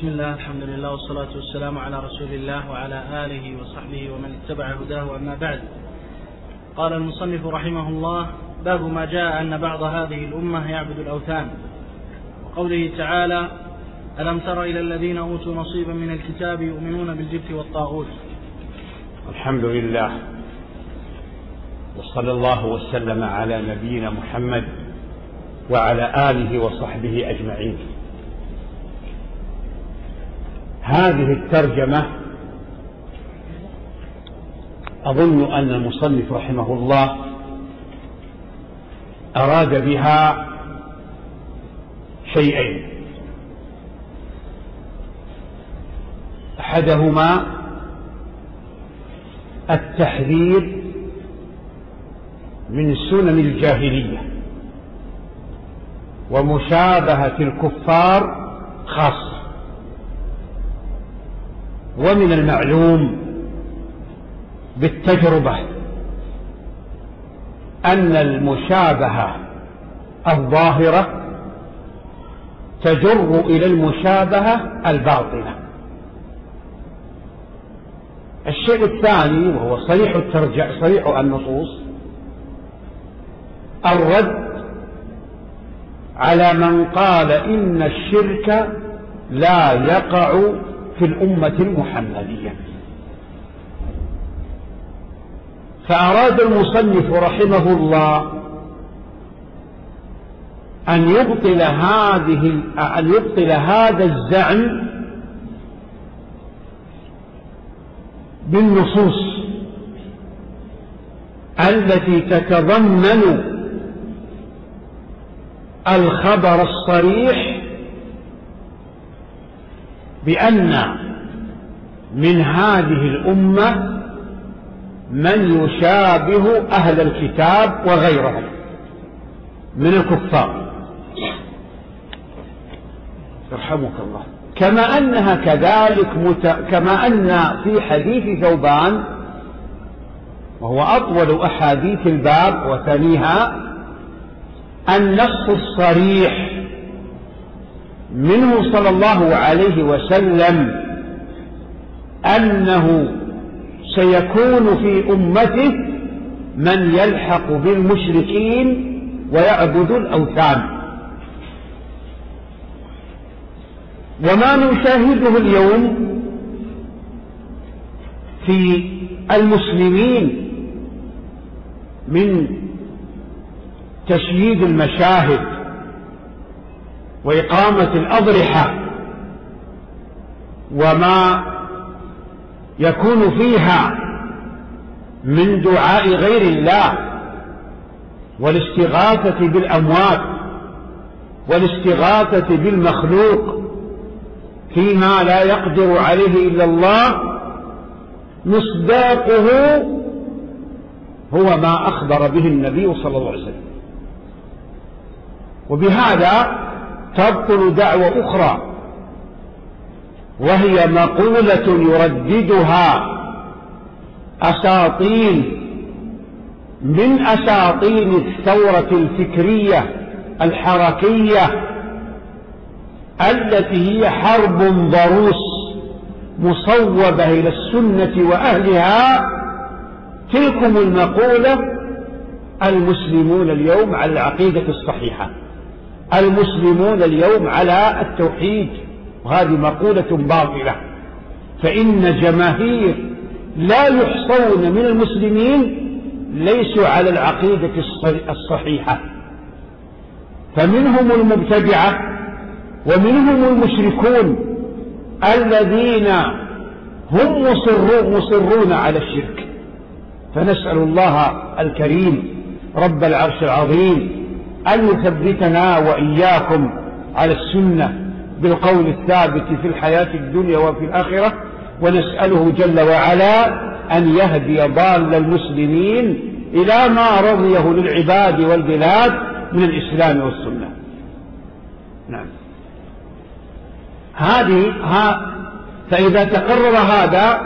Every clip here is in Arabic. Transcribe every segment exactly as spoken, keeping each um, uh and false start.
بسم الله، الحمد لله والصلاة والسلام على رسول الله وعلى آله وصحبه ومن اتبع هداه، أما بعد. قال المصنف رحمه الله: باب ما جاء أن بعض هذه الأمة يعبد الأوثان، وقوله تعالى: ألم تر إلى الذين أوتوا نصيبا من الكتاب يؤمنون بالجبت والطاغوت. الحمد لله، وصلى الله وسلم على نبينا محمد وعلى آله وصحبه أجمعين. هذه الترجمة أظن أن المصنف رحمه الله أراد بها شيئين: أحدهما التحذير من سنن الجاهلية ومشابهة الكفار خاصة. ومن المعلوم بالتجربة أن المشابهة الظاهرة تجر إلى المشابهة الباطنة. الشيء الثاني وهو صريح الترجع صريح النصوص الرد على من قال إن الشرك لا يقع في الأمة المحمدية. فأراد المصنف رحمه الله أن يبطل هذه أن يبطل هذا الزعم بالنصوص التي تتضمن الخبر الصريح بأن من هذه الأمة من يشابه أهل الكتاب وغيرهم من الكفار، يرحمك الله. كما أنها كذلك مت... كما أن في حديث ثوبان، وهو أطول أحاديث الباب وثانيها، النص الصريح منه صلى الله عليه وسلم أنه سيكون في أمته من يلحق بالمشركين ويعبد الأوثان. وما نشاهده اليوم في المسلمين من تشييد المشاهد وإقامة الأضرحة وما يكون فيها من دعاء غير الله والاستغاثة بالأموات والاستغاثة بالمخلوق فيما لا يقدر عليه إلا الله، مصداقه هو ما أخبر به النبي صلى الله عليه وسلم. وبهذا تبطل دعوة أخرى، وهي مقولة يرددها أساطين من أساطين الثورة الفكرية الحركية التي هي حرب ضروس مصوبة إلى السنة وأهلها. تلكم المقولة: المسلمون اليوم على العقيدة الصحيحة، المسلمون اليوم على التوحيد، وهذه مقولة باطلة. فإن جماهير لا يحصون من المسلمين ليسوا على العقيدة الصحيحة، فمنهم المبتدعة ومنهم المشركون الذين هم مصرون, مصرون على الشرك. فنسأل الله الكريم رب العرش العظيم أن يثبتنا وإياكم على السنة بالقول الثابت في الحياة الدنيا وفي الآخرة، ونسأله جل وعلا أن يهدي ضال المسلمين إلى ما رضيه للعباد والبلاد من الإسلام والسنة. نعم. هذه ها فإذا تقرر هذا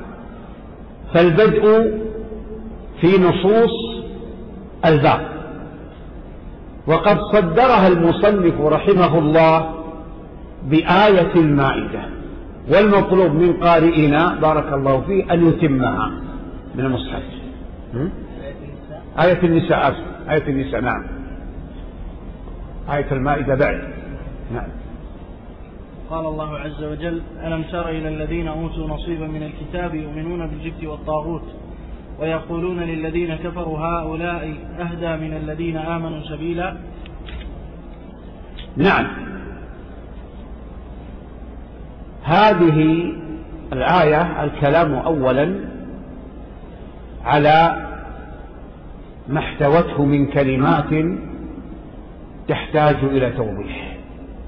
فالبدء في نصوص الباب، وقد صدرها المصنف رحمه الله بآية المائدة، والمطلوب من قارئنا بارك الله فيه أن يتمها من المصحف. آية النساء آية النساء نعم، آية المائدة بعد. نعم. قال الله عز وجل: ألم تر إلى الذين أوتوا نصيبا من الكتاب يؤمنون بالجبت والطاغوت ويقولون للذين كفروا هؤلاء أهدى من الذين آمنوا سبيلا. نعم، هذه الآية الكلام أولا على ما احتوته من كلمات تحتاج إلى توضيح.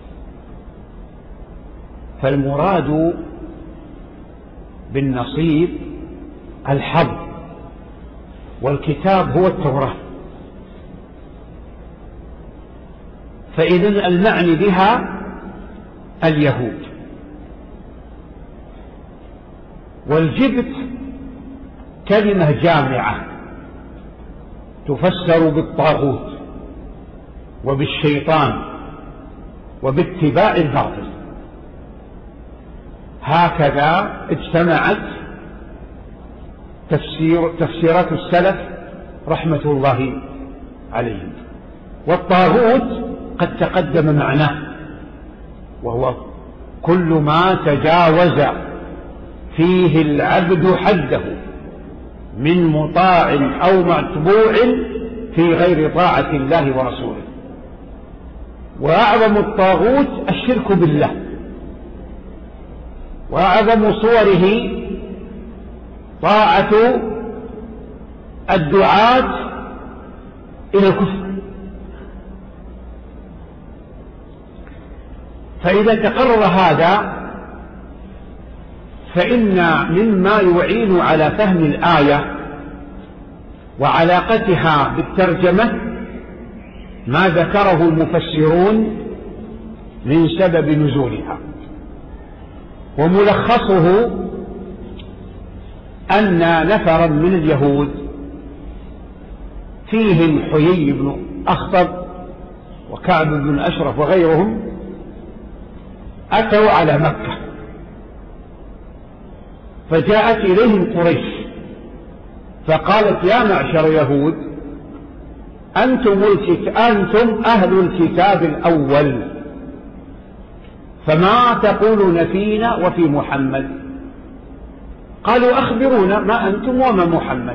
فالمراد بالنصيب الحظ، والكتاب هو التوراة، فإذن المعني بها اليهود. والجبت كلمة جامعة تفسر بالطاغوت وبالشيطان وباتباع الباطل، هكذا اجتمعت تفسير تفسيرات السلف رحمة الله عليهم. والطاغوت قد تقدم معناه، وهو كل ما تجاوز فيه العبد حده من مطاع أو متبوع في غير طاعة الله ورسوله. وأعظم الطاغوت الشرك بالله، وأعظم صوره طاعة الدعاة إلى الكفر. فإذا تقرر هذا فإن مما يعين على فهم الآية وعلاقتها بالترجمة ما ذكره المفسرون من سبب نزولها، وملخصه أن نفرا من اليهود فيهم حيي بن أخطب وكعب بن أشرف وغيرهم أتوا على مكة، فجاءت إليهم قريش فقالت: يا معشر يهود، أنتم, أنتم أهل الكتاب الأول، فما تقولون فينا وفي محمد؟ قالوا: أخبرونا ما أنتم وما محمد.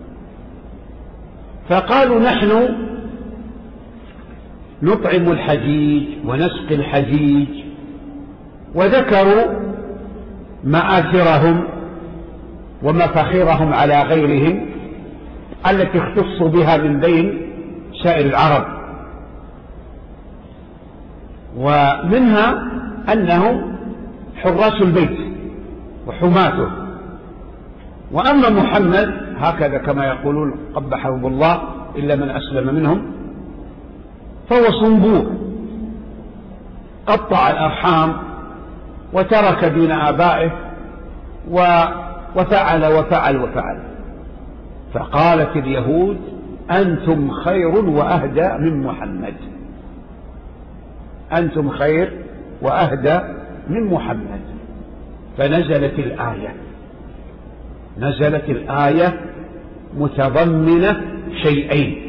فقالوا: نحن نطعم الحجيج ونسقي الحجيج، وذكروا مآثرهم ومفاخرهم على غيرهم التي اختصوا بها من بين سائر العرب، ومنها أنهم حراس البيت وحماته. وأما محمد هكذا كما يقولون قبحهم الله إلا من أسلم منهم، فهو صنبور قطع الأرحام وترك دين آبائه وفعل وفعل وفعل. فقالت اليهود: أنتم خير وأهدى من محمد، أنتم خير وأهدى من محمد. فنزلت الآية نزلت الآية متضمنة شيئين: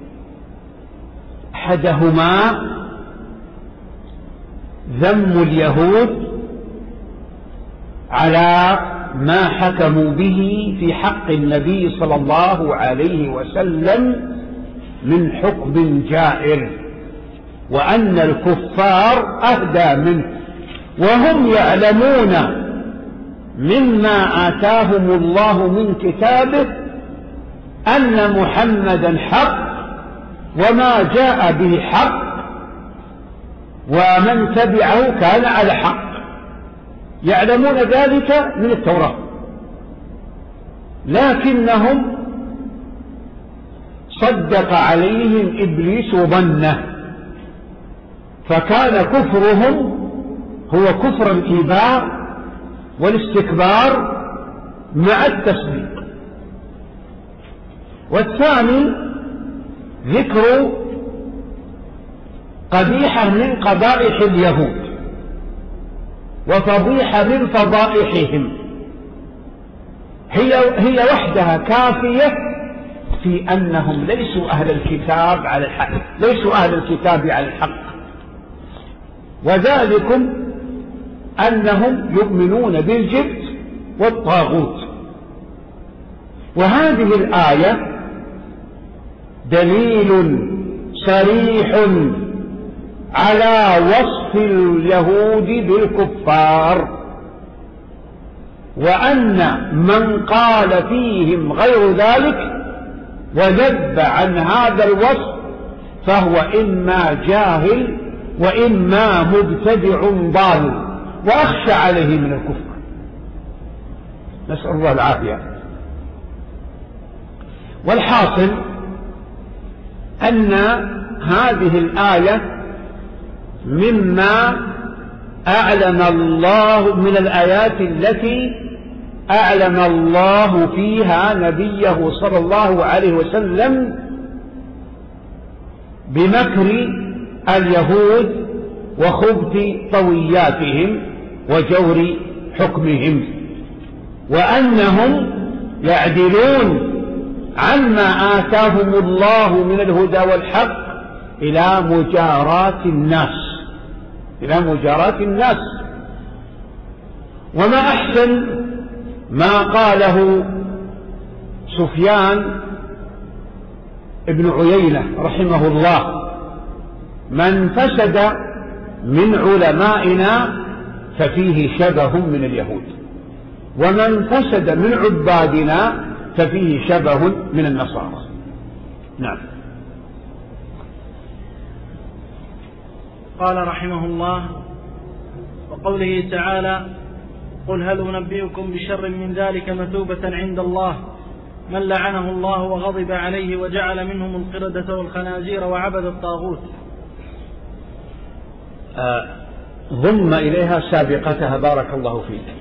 أحدهما ذم اليهود على ما حكموا به في حق النبي صلى الله عليه وسلم من حكم جائر، وأن الكفار أهدى منه، وهم يعلمون مما آتاهم الله من كتابه أن محمدا حق وما جاء به حق، ومن تبعه كان على حق. يعلمون ذلك من التوراة، لكنهم صدق عليهم إبليس ظنه، فكان كفرهم هو كفر الإيباء والاستكبار مع التصديق. والثاني ذكر قبيحة من قبائح اليهود، وفضيحة من فضائحهم هي هي وحدها كافية في أنهم ليسوا أهل الكتاب على الحق، ليسوا أهل الكتاب على الحق، وذلكم أنهم يؤمنون بالجبت والطاغوت. وهذه الآية دليل صريح على وصف اليهود بالكفار، وأن من قال فيهم غير ذلك وذب عن هذا الوصف فهو إما جاهل وإما مبتدع ضال، وأخشى عليه من الكفر، نسأل الله العافية. والحاصل أن هذه الآية مما أعلن الله من الآيات التي أعلن الله فيها نبيه صلى الله عليه وسلم بمكر اليهود وخبث طوياتهم وجور حكمهم، وأنهم يعدلون عما آتاهم الله من الهدى والحق إلى مجاراة الناس، إلى مجاراة الناس. وما أحسن ما قاله سفيان ابن عيينة رحمه الله: من فسد من علمائنا ففيه شبه من اليهود، ومن فسد من عبادنا ففيه شبه من النصارى. نعم. قال رحمه الله: وقوله تعالى: قل هل أنبئكم بشر من ذلك مثوبة عند الله من لعنه الله وغضب عليه وجعل منهم القردة والخنازير وعبد الطاغوت. آه ضم إليها سابقتها بارك الله فيك.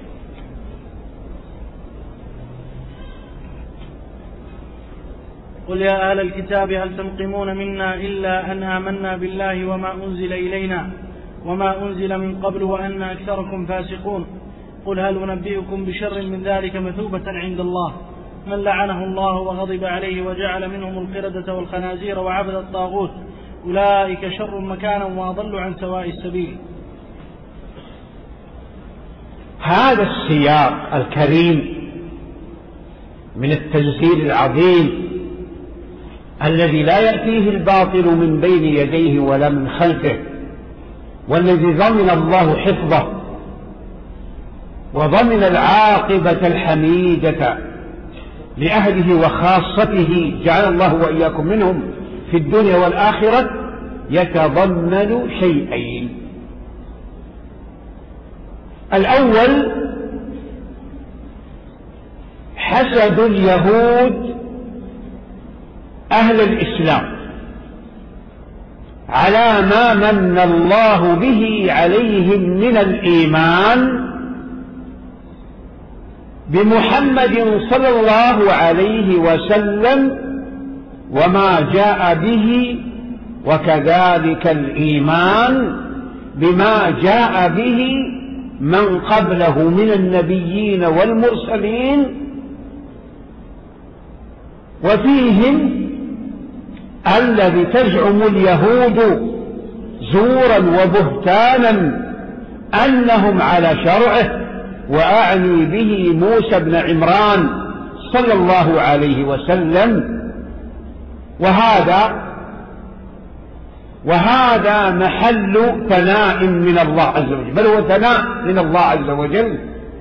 قل يا أهل الكتاب هل تنقمون منا إلا أن آمنا بالله وما أنزل إلينا وما أنزل من قبل وأن أكثركم فاسقون. قل هل أنبئكم بشر من ذلك مثوبة عند الله من لعنه الله وغضب عليه وجعل منهم القردة والخنازير وعبد الطاغوت أولئك شر مكانا وأضل عن سواء السبيل. هذا السياق الكريم من التنزيل العظيم الذي لا يأتيه الباطل من بين يديه ولا من خلفه، والذي ضمن الله حفظه وضمن العاقبة الحميدة لأهله وخاصته، جعل الله وإياكم منهم في الدنيا والآخرة، يتضمن شيئين: الأول حسد اليهود أهل الإسلام على ما من الله به عليهم من الإيمان بمحمد صلى الله عليه وسلم وما جاء به، وكذلك الإيمان بما جاء به من قبله من النبيين والمرسلين، وفيهم الذي تزعم اليهود زورا وبهتانا أنهم على شرعه، وأعني به موسى بن عمران صلى الله عليه وسلم. وهذا وهذا محل ثناء من الله عز وجل، بل هو ثناء من الله عز وجل،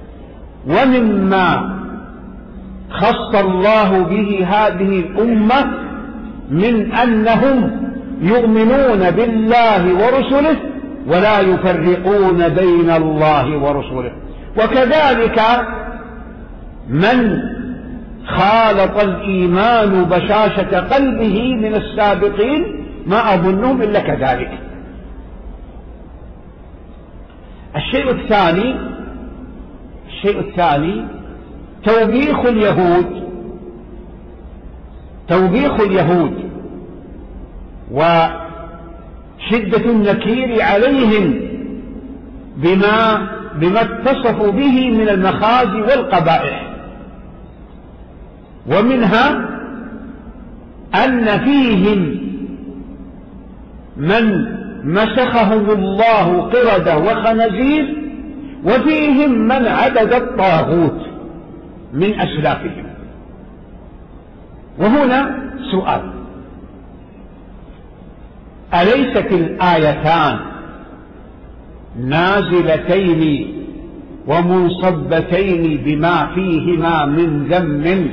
ومما خص الله به هذه الأمة من أنهم يؤمنون بالله ورسله ولا يفرقون بين الله ورسله. وكذلك من خالط الإيمان بشاشة قلبه من السابقين ما أظنهم إلا كذلك. الشيء الثاني الشيء الثاني توبيخ اليهود توبيخ اليهود وشدة النكير عليهم بما بما اتصفوا به من المخازي والقبائح. ومنها أن فيهم من مسخهم الله قردة وخنزير، وفيهم من عبد الطاغوت من أسلافهم. وهنا سؤال: أليست الآيتان نازلتين ومنصبتين بما فيهما من ذم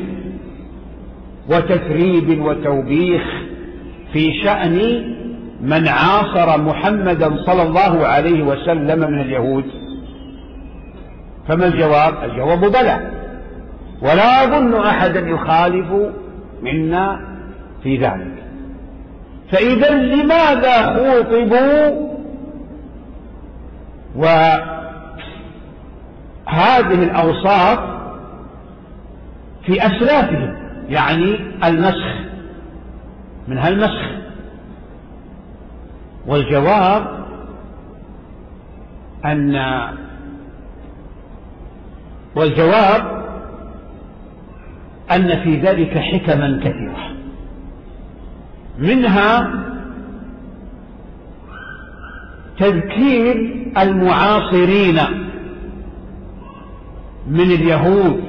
وتثريب وتوبيخ في شأن من عاصر محمدا صلى الله عليه وسلم من اليهود؟ فما الجواب؟ الجواب بلى، ولا أظن أحدا يخالف منا في ذلك. فإذا لماذا خوطبوا وهذه الأوصاف في أسلافهم؟ يعني المسخ، منها المسخ. والجواب أن والجواب أن في ذلك حكما كثيرة، منها تذكير المعاصرين من اليهود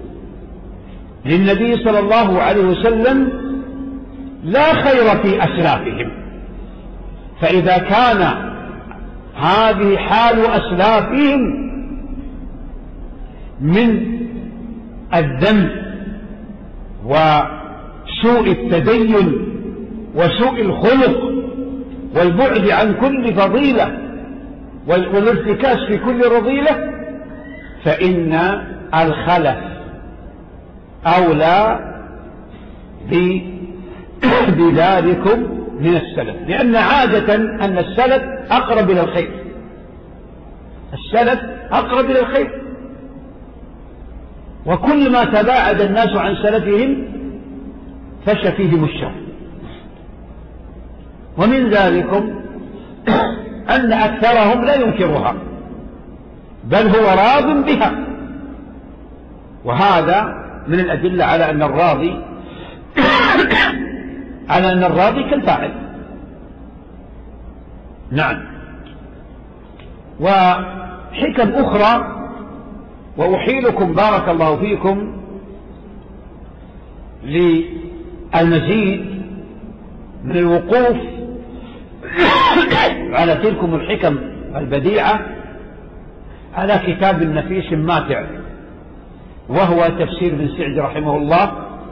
للنبي صلى الله عليه وسلم لا خير في أسلافهم. فإذا كان هذه حال أسلافهم من الذم وسوء التدين وسوء الخلق والبعد عن كل فضيلة والارتكاز في كل رذيلة، فإن الخلف أولى بذلكم من السلف، لأن عادة أن السلف أقرب إلى الخير، السلف أقرب إلى الخير، وكل ما تباعد الناس عن سلفهم فش فيهم الشر. ومن ذلكم أن أكثرهم لا ينكرها بل هو راض بها، وهذا من الأدلة على أن الراضي على أن الراضي كالفاعل. نعم. وحكم أخرى، وأحيلكم بارك الله فيكم للمزيد من الوقوف على تلكم الحكم البديعة على كتاب نفيس ماتع، وهو تفسير ابن سعدي رحمه الله.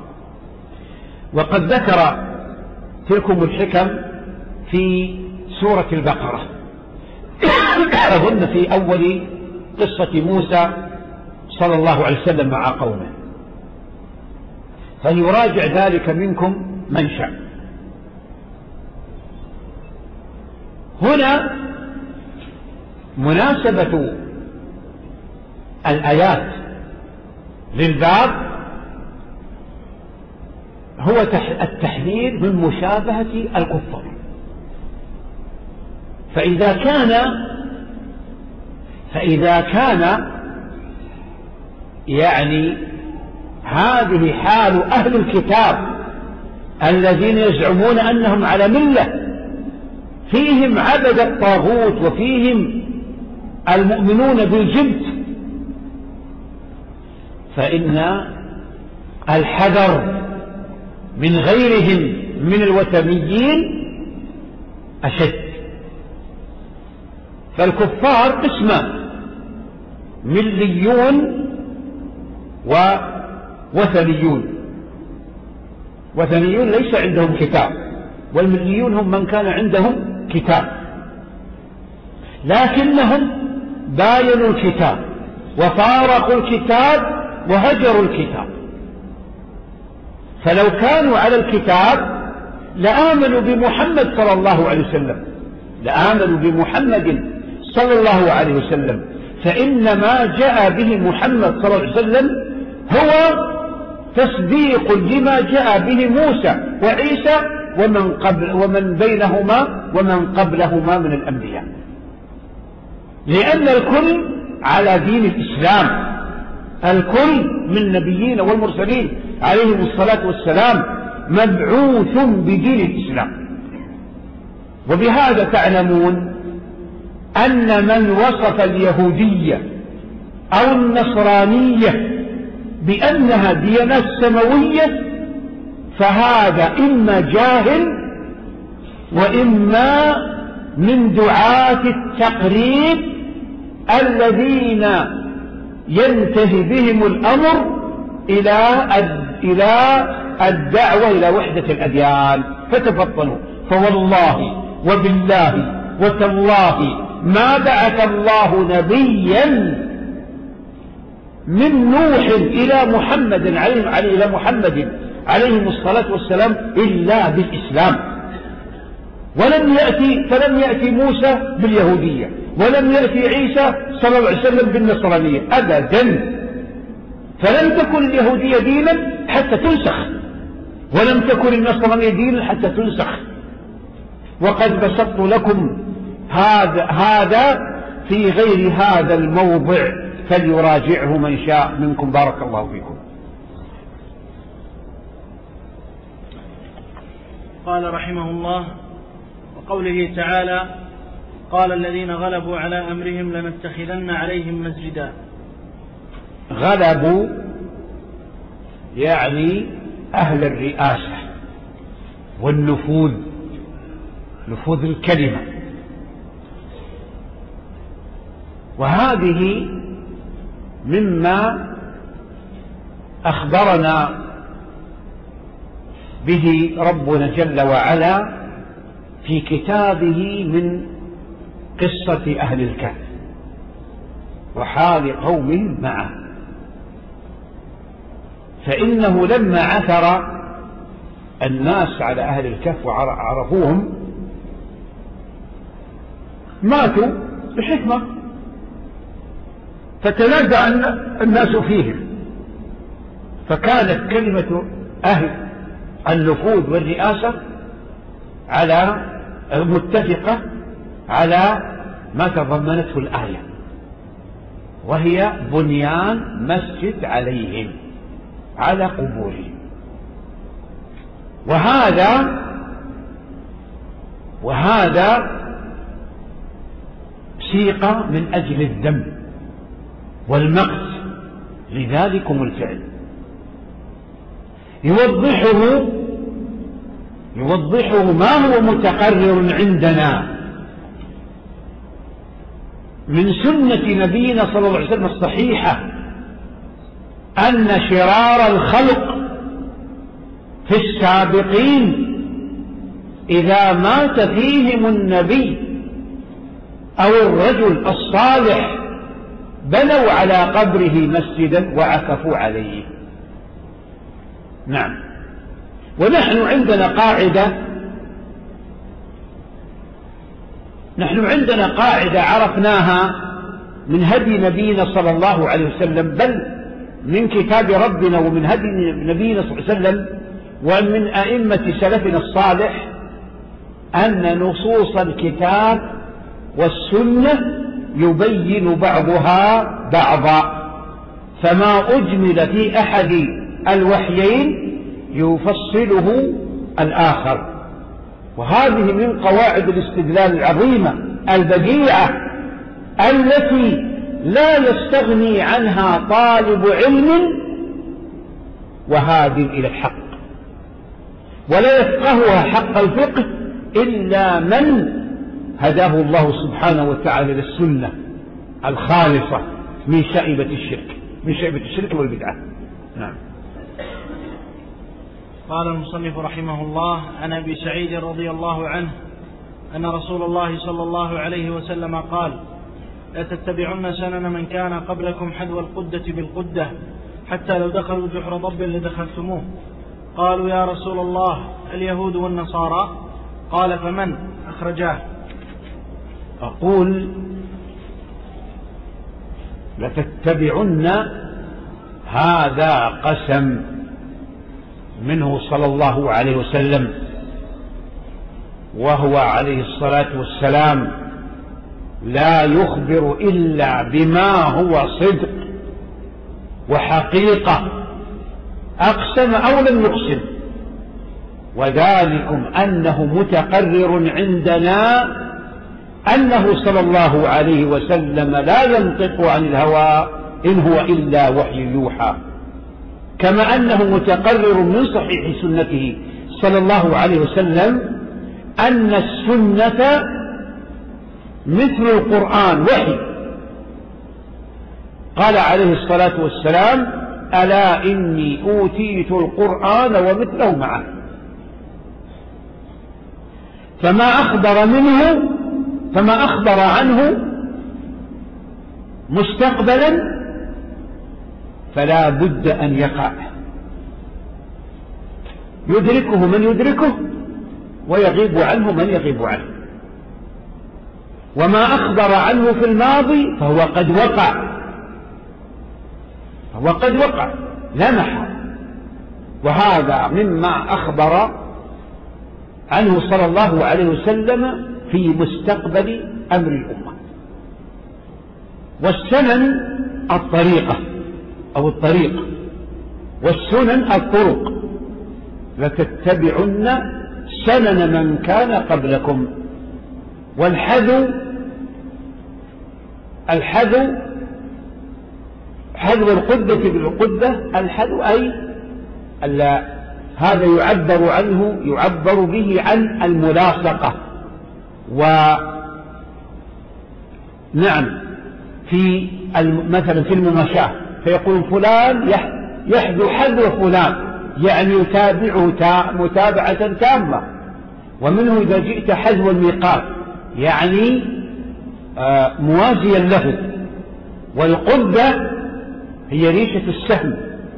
وقد ذكر تلكم الحكم في سورة البقرة، أظن في أول قصة موسى صلى الله عليه وسلم مع قومه، فليراجع ذلك منكم من شاء. هنا مناسبة الآيات للباب هو التحذير من مشابهة الكفار. فإذا كان فإذا كان يعني هذه حال أهل الكتاب الذين يزعمون أنهم على ملة، فيهم عبد الطاغوت وفيهم المؤمنون بالجبت، فإن الحذر من غيرهم من الوثنيين أشد. فالكفار قسمان: مليون ووثنيون. وثنيون ليس عندهم كتاب، والمليون هم من كان عندهم كتاب، لكنهم باينوا الكتاب وفارقوا الكتاب وهجروا الكتاب. فلو كانوا على الكتاب لآمنوا بمحمد صلى الله عليه وسلم، لآمنوا بمحمد صلى الله عليه وسلم، فإن ما جاء به محمد صلى الله عليه وسلم هو تصديق لما جاء به موسى وعيسى ومن قبل ومن بينهما ومن قبلهما من الأنبياء، لأن الكل على دين الإسلام. الكل من النبيين والمرسلين عليهم الصلاة والسلام مبعوث بدين الإسلام. وبهذا تعلمون أن من وصف اليهودية أو النصرانية بأنها ديانات سماوية فهذا إما جاهل وإما من دعاة التقريب الذين ينتهي بهم الأمر إلى إلى الدعوة إلى وحدة الأديان. فتفطنوا. فوالله وبالله وتالله ما بعث الله نبيا من نوح إلى محمد عليه عليه إلى محمد عليه الصلاة والسلام إلا بالإسلام. ولم يأتي فلم يأتي موسى باليهودية، ولم يأتي عيسى صلى الله عليه وسلم بالنصرانية أبدا. فلم تكن اليهودية دينا حتى تنسخ، ولم تكن النصرانية دينا حتى تنسخ. وقد بسطت لكم هذا هذا في غير هذا الموضع فليراجعه من شاء منكم. بارك الله فيكم. قال رحمه الله: وقوله تعالى: قال الذين غلبوا على أمرهم لنتخذن عليهم مسجدا. غلبوا يعني أهل الرئاسة والنفوذ، نفوذ الكلمة. وهذه مما أخبرنا به ربنا جل وعلا في كتابه من قصة أهل الكهف وحال قومهم معه. فإنه لما عثر الناس على أهل الكهف وعرفوهم ماتوا بحكمة، فتنازع الناس فيهم، فكانت كلمة أهل النفوذ والرئاسة على متفقة على ما تضمنته الآية، وهي بنيان مسجد عليهم على قبورهم. وهذا وهذا سيق من أجل الذم والمقت لذلكم الفعل. يوضحه يوضحه ما هو متقرر عندنا من سنة نبينا صلى الله عليه وسلم الصحيحة، أن شرار الخلق في السابقين إذا مات فيهم النبي أو الرجل الصالح بنوا على قبره مسجدا وعكفوا عليه. نعم. ونحن عندنا قاعدة نحن عندنا قاعدة عرفناها من هدي نبينا صلى الله عليه وسلم، بل من كتاب ربنا ومن هدي نبينا صلى الله عليه وسلم ومن أئمة سلفنا الصالح، أن نصوص الكتاب والسنة يبين بعضها بعضا، فما أجمل في أحد الوحيين يفصله الآخر. وهذه من قواعد الاستدلال العظيمة البديعة التي لا يستغني عنها طالب علم وهاد إلى الحق، ولا يفقهها حق الفقه إلا من هداه الله سبحانه وتعالى للسنة الخالصة من شائبة الشرك من شائبة الشرك والبدعة. نعم. قال المصنف رحمه الله: عن أبي سعيد رضي الله عنه أن رسول الله صلى الله عليه وسلم قال: لا تتبعن سنن من كان قبلكم حذو القدة بالقدة حتى لو دخلوا جحر ضب لدخلتموه. قالوا: يا رسول الله اليهود والنصارى؟ قال: فمن؟ أخرجاه. أقول: لتتبعن، هذا قسم منه صلى الله عليه وسلم، وهو عليه الصلاة والسلام لا يخبر إلا بما هو صدق وحقيقة، أقسم أو لم يقسم، وذلكم أنه متقرر عندنا أنه صلى الله عليه وسلم لا ينطق عن الهوى إن هو إلا وحي يوحى، كما أنه متقرر من صحيح سنته صلى الله عليه وسلم أن السنة مثل القرآن وحي. قال عليه الصلاة والسلام: ألا إني أوتيت القرآن ومثله معه. فما أخبر منه فما أخبر عنه مستقبلا فلا بد أن يقع، يدركه من يدركه ويغيب عنه من يغيب عنه. وما أخبر عنه في الماضي فهو قد وقع، فهو قد وقع لا محال. وهذا مما أخبر عنه صلى الله عليه وسلم في مستقبل أمر الأمة. والسنن الطريقة أو الطريق، والسنن الطرق، لتتبعن سنن من كان قبلكم. والحذو الحذو حذو القدة بالقدة، الحذو أي ألا هذا يعبر عنه يعبر به عن الملاصقة. ونعم في مثلا في المماشاة فيقول فلان يحذو حذو فلان، يعني يتابعه متابعة تامة. ومنه إذا جئت حذو الميقات يعني موازيا له. والقدة هي ريشة السهم.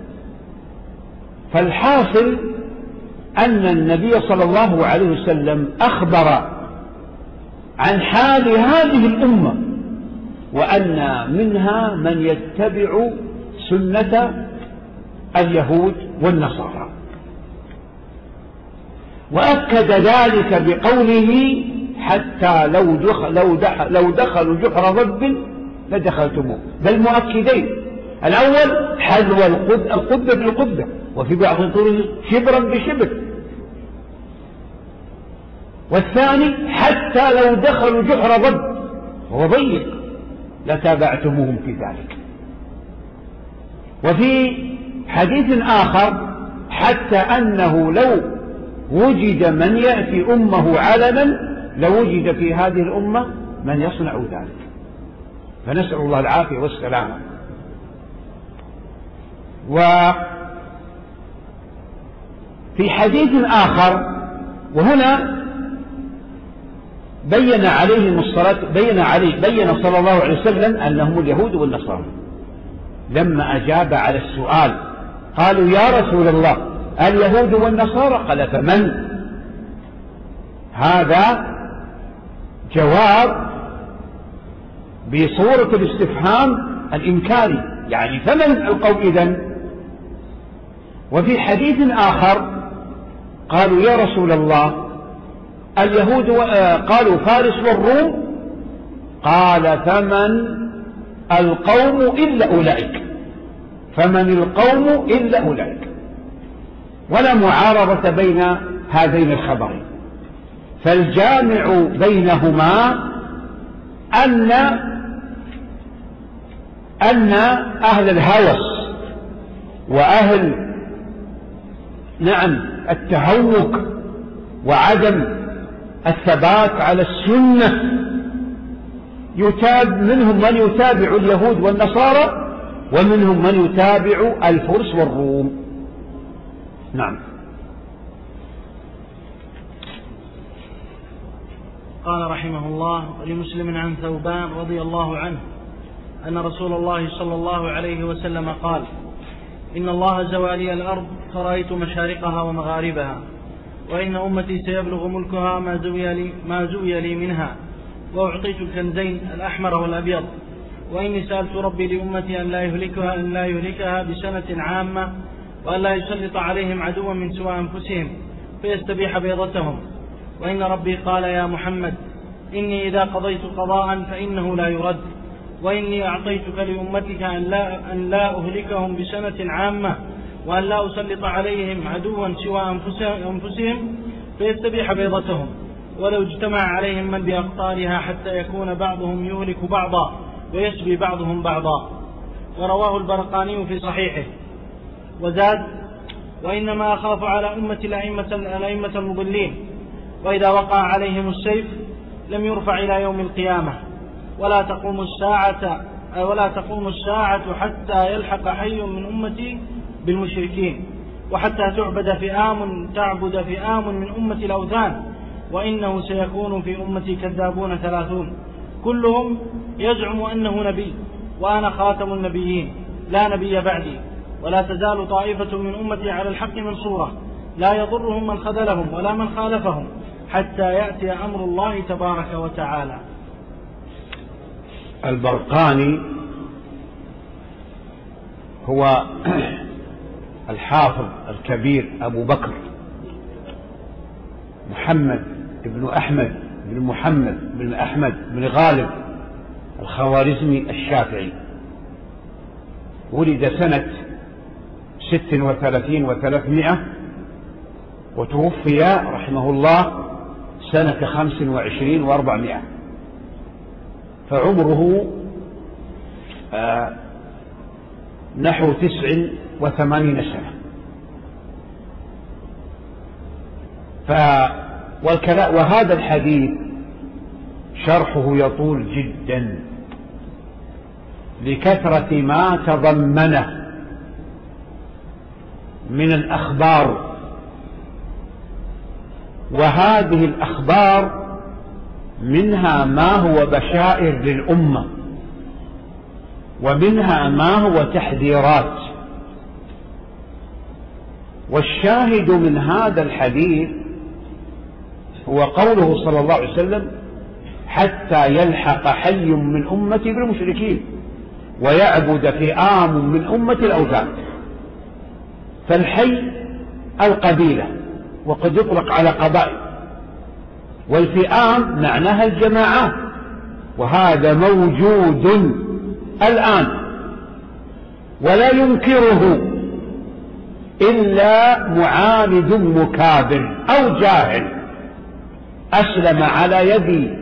فالحاصل أن النبي صلى الله عليه وسلم أخبر عن حال هذه الأمة، وأن منها من يتبع سنة اليهود والنصارى. وأكد ذلك بقوله: حتى لو دخل لو دخل لو دخلوا جحر ضب لدخلتموه. بل مؤكدين: الأول حذو القبة بالقبة، وفي بعض الطرق شبرا بشبر. والثاني: حتى لو دخلوا جحر ضب وهو ضيق لتابعتموهم في ذلك. وفي حديث آخر: حتى أنه لو وجد من يأتي أمه علنا لوجد في هذه الأمة من يصنع ذلك. فنسأل الله العافية والسلامة. وفي حديث آخر، وهنا بين عليهم الصلاة بين عليه بين صلى الله عليه وسلم أنهم اليهود والنصارى. لما أجاب على السؤال قالوا: يا رسول الله اليهود والنصارى؟ قال: فمن؟ هذا جواب بصورة الاستفهام الإنكاري، يعني فمن القوم إذن؟ وفي حديث آخر قالوا: يا رسول الله اليهود و... قالوا: فارس والروم. قال: فمن القوم إلا أولئك، فمن القوم إلا أولئك. ولا معارضة بين هذين الخبرين. فالجامع بينهما أن أن أهل الهوس وأهل نعم التهوك وعدم الثبات على السنة يتاب منهم من يتابع اليهود والنصارى، ومنهم من يتابع الفرس والروم. نعم. قال رحمه الله: ولمسلم عن ثوبان رضي الله عنه أن رسول الله صلى الله عليه وسلم قال: إن الله زوى لي الأرض فرأيت مشارقها ومغاربها، وإن أمتي سيبلغ ملكها ما زوي لي, ما زوي لي منها، وأعطيت الكنزين الأحمر والأبيض، وإني سألت ربي لأمتي أن لا يهلكها أن لا يهلكها بسنة عامة، وأن لا يسلط عليهم عدوا من سوى أنفسهم فيستبيح بيضتهم. وإن ربي قال: يا محمد إني إذا قضيت قضاء فإنه لا يرد، وإني أعطيتك لأمتك أن لا, أن لا أهلكهم بسنة عامة، وأن لا أسلط عليهم عدوا سوى أنفسهم فيستبيح بيضتهم، ولو اجتمع عليهم من بأقطارها حتى يكون بعضهم يهلك بعضا ويسبي بعضهم بعضا. ورواه البرقاني في صحيحه. وزاد: وإنما أخاف على أمة الأئمة المضلين، وإذا وقع عليهم السيف لم يرفع إلى يوم القيامة، ولا تقوم الساعة ولا تقوم الساعة حتى يلحق حي من أمتي بالمشركين، وحتى تعبد فئام تعبد فئام من أمة الأوثان، وإنه سيكون في أمتي كذابون ثلاثون كلهم يزعم أنه نبي، وأنا خاتم النبيين لا نبي بعدي، ولا تزال طائفة من أمتي على الحق منصورة، لا يضرهم من خذلهم ولا من خالفهم حتى يأتي أمر الله تبارك وتعالى. البرقاني هو الحافظ الكبير أبو بكر محمد بن أحمد بن محمد بن أحمد بن غالب الخوارزمي الشافعي، ولد سنة ست وثلاثين وثلاثمائة، وتوفي رحمه الله سنة خمس وعشرين وأربعمائة، فعمره آه نحو تسع وثمانين سنة. وهذا الحديث شرحه يطول جدا لكثرة ما تضمنه من الأخبار، وهذه الأخبار منها ما هو بشائر للأمة، ومنها ما هو تحذيرات. والشاهد من هذا الحديث هو قوله صلى الله عليه وسلم: حتى يلحق حي من أمتي بالمشركين ويعبد فئام من أمة الأوثان. فالحي القبيلة، وقد يطلق على قبائل، والفئام معناها الجماعات، وهذا موجود الآن ولا ينكره إلا معاند مكابر أو جاهل أسلم على يدي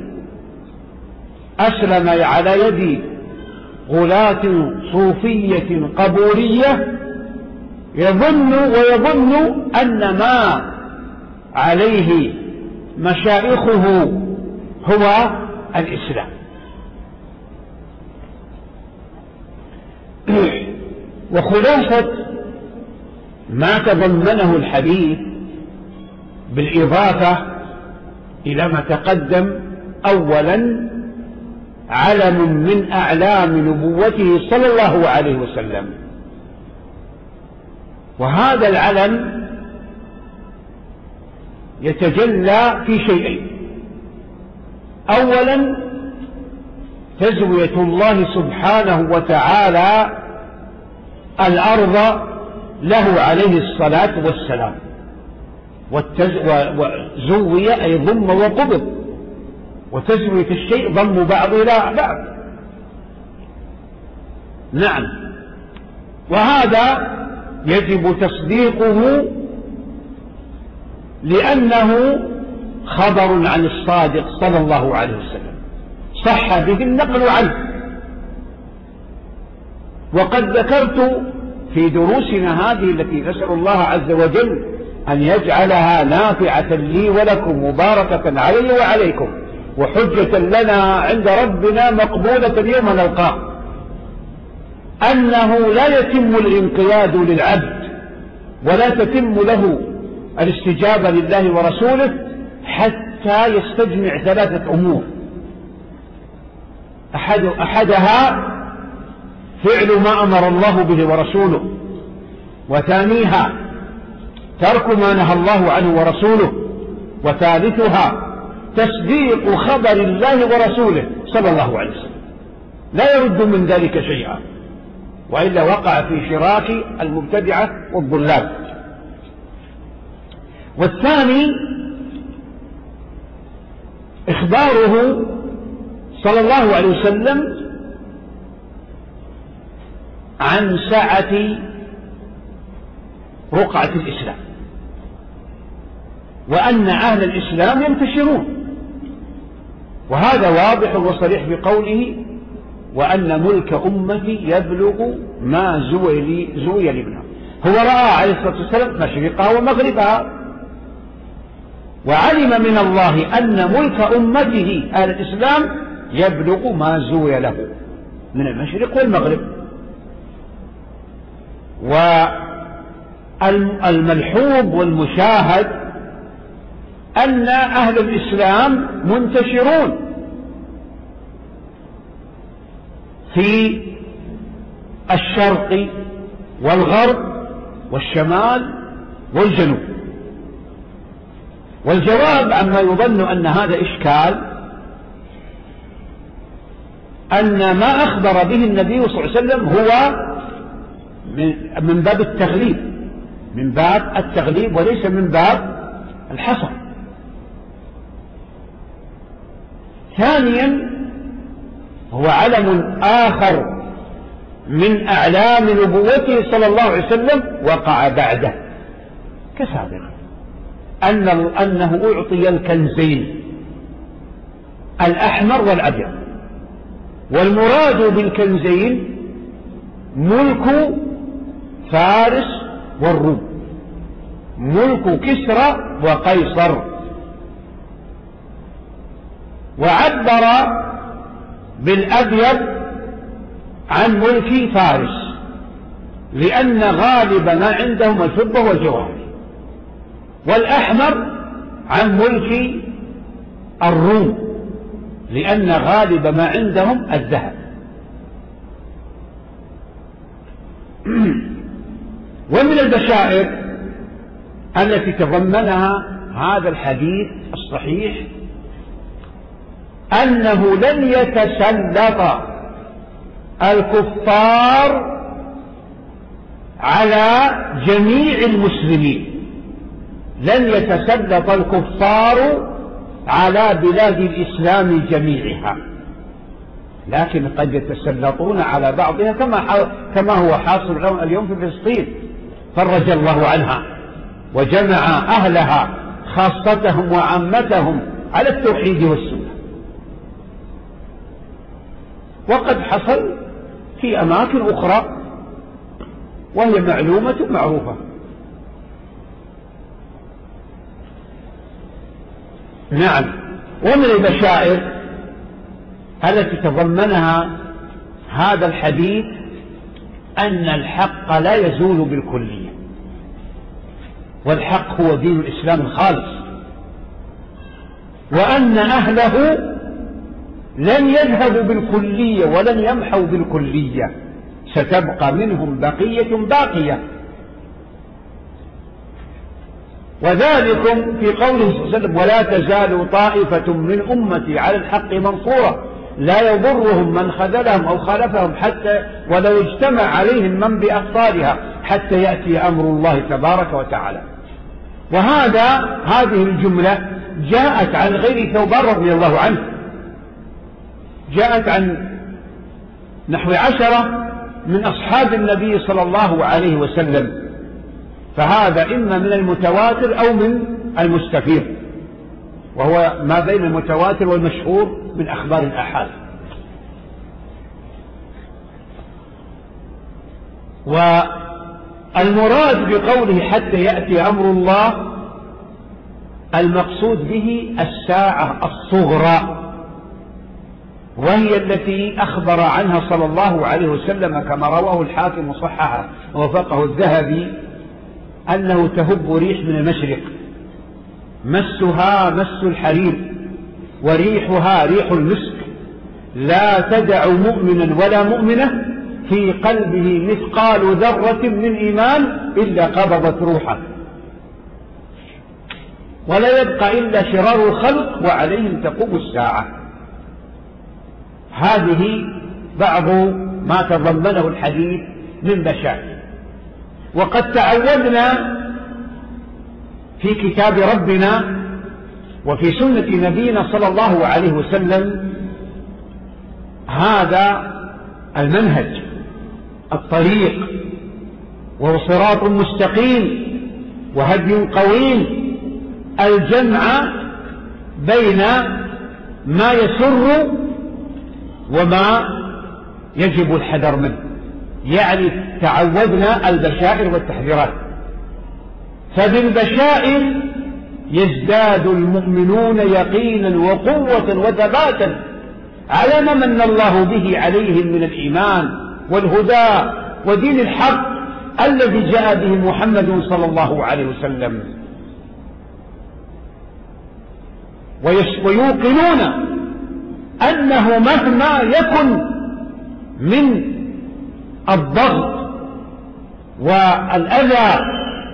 أسلم على يدي غلاة صوفية قبورية يظن ويظن أن ما عليه مشايخه هو الإسلام. وخلاصة ما تضمنه الحديث بالإضافة إلى ما تقدم: أولا علم من أعلام نبوته صلى الله عليه وسلم، وهذا العلم يتجلى في شيئين: أولا تزوية الله سبحانه وتعالى الأرض له عليه الصلاة والسلام، وزوي أي ضم وقبض، وتزوية الشيء ضم بعض إلى بعض. نعم، وهذا يجب تصديقه لأنه خبر عن الصادق صلى الله عليه وسلم صح به النقل عنه. وقد ذكرت في دروسنا هذه التي نسأل الله عز وجل أن يجعلها نافعة لي ولكم مباركة علي وعليكم وحجة لنا عند ربنا مقبولة يوم نلقاه، أنه لا يتم الانقياد للعبد ولا تتم له الاستجابة لله ورسوله حتى يستجمع ثلاثة أمور: أحد أحدها فعل ما أمر الله به ورسوله، وثانيها ترك ما نهى الله عنه ورسوله، وثالثها تصديق خبر الله ورسوله صلى الله عليه وسلم، لا يرد من ذلك شيئا، وإلا وقع في شراك المبتدعة والضلال. والثاني إخباره صلى الله عليه وسلم عن سعة رقعة الإسلام، وأن أهل الإسلام ينتشرون، وهذا واضح وصريح بقوله وأن ملك أمتي يبلغ ما زوي زوي لابنه. هو رأى عليه الصلاة والسلام مشرقها ومغربها، وعلم من الله أن ملك أمته أهل الإسلام يبلغ ما زوي له من المشرق والمغرب. والملحوظ والمشاهد أن أهل الإسلام منتشرون في الشرق والغرب والشمال والجنوب. والجواب عما يظن أن هذا إشكال أن ما أخبر به النبي صلى الله عليه وسلم هو من باب التغليب، من باب التغليب وليس من باب الحصر. ثانيا هو علم آخر من أعلام نبوته صلى الله عليه وسلم وقع بعده كسابقا، أن أنه أعطي الكنزين الأحمر والأبيض، والمراد بالكنزين ملك فارس والروم، ملك كسرى وقيصر. وعبر بالأبيض عن ملك فارس لأن غالب ما عندهم الفضة والجواهر، والأحمر عن ملك الروم لأن غالب ما عندهم الذهب. ومن البشائر التي تضمنها هذا الحديث الصحيح أنه لن يتسلط الكفار على جميع المسلمين، لن يتسلط الكفار على بلاد الإسلام جميعها، لكن قد يتسلطون على بعضها كما كما هو حاصل اليوم في فلسطين، فرج الله عنها وجمع أهلها خاصتهم وعامتهم على التوحيد والسنة. وقد حصل في أماكن أخرى وهي معلومة معروفة. نعم. ومن البشائر التي تضمنها هذا الحديث أن الحق لا يزول بالكلية، والحق هو دين الإسلام الخالص، وأن أهله لن يذهبوا بالكلية ولن يمحوا بالكلية، ستبقى منهم بقية باقية. وذلكم في قوله صلى الله عليه وسلم ولا تزال طائفة من أمتي على الحق منصورة لا يضرهم من خذلهم أو خالفهم حتى ولو اجتمع عليهم من بأقطارها حتى يأتي أمر الله تبارك وتعالى. وهذا هذه الجملة جاءت عن غير ثوبان رضي الله عنه، جاءت عن نحو عشرة من أصحاب النبي صلى الله عليه وسلم، فهذا إما من المتواتر أو من المستفيض، وهو ما بين المتواتر والمشهور من أخبار الآحاد. والمراد بقوله حتى يأتي أمر الله المقصود به الساعة الصغرى، وهي التي أخبر عنها صلى الله عليه وسلم كما رواه الحاكم وصححه ووافقه الذهبي أنه تهب ريح من المشرق مسها مس الحرير وريحها ريح المسك، لا تدع مؤمنا ولا مؤمنة في قلبه مثقال ذرة من إيمان إلا قبضت روحه، ولا يبقى إلا شرار الخلق وعليهم تقوم الساعة. هذه بعض ما تضمنه الحديث من بشائر. وقد تعودنا في كتاب ربنا وفي سنة نبينا صلى الله عليه وسلم هذا المنهج الطريق، وهو صراط مستقيم وهدي قويم، الجمع بين ما يسر وما يجب الحذر منه، يعني تعودنا البشائر والتحذيرات. فبالبشائر يزداد المؤمنون يقينا وقوة وثباتا على ما من الله به عليهم من الإيمان والهدى ودين الحق الذي جاء به محمد صلى الله عليه وسلم، ويوقنون أنه مهما يكن من الضغط والأذى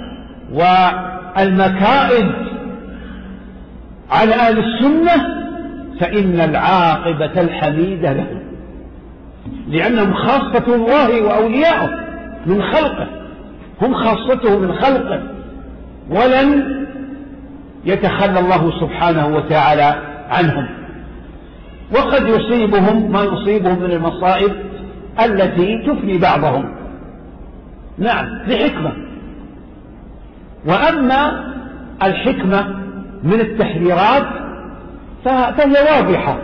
والمكائد على أهل السنة فإن العاقبة الحميدة لهم، لأنهم خاصة الله وأولياؤه من خلقه، هم خاصته من خلقه، ولن يتخلى الله سبحانه وتعالى عنهم. وقد يصيبهم ما يصيبهم من المصائب التي تفني بعضهم، نعم لحكمة. وأما الحكمة من التحذيرات فهي واضحة،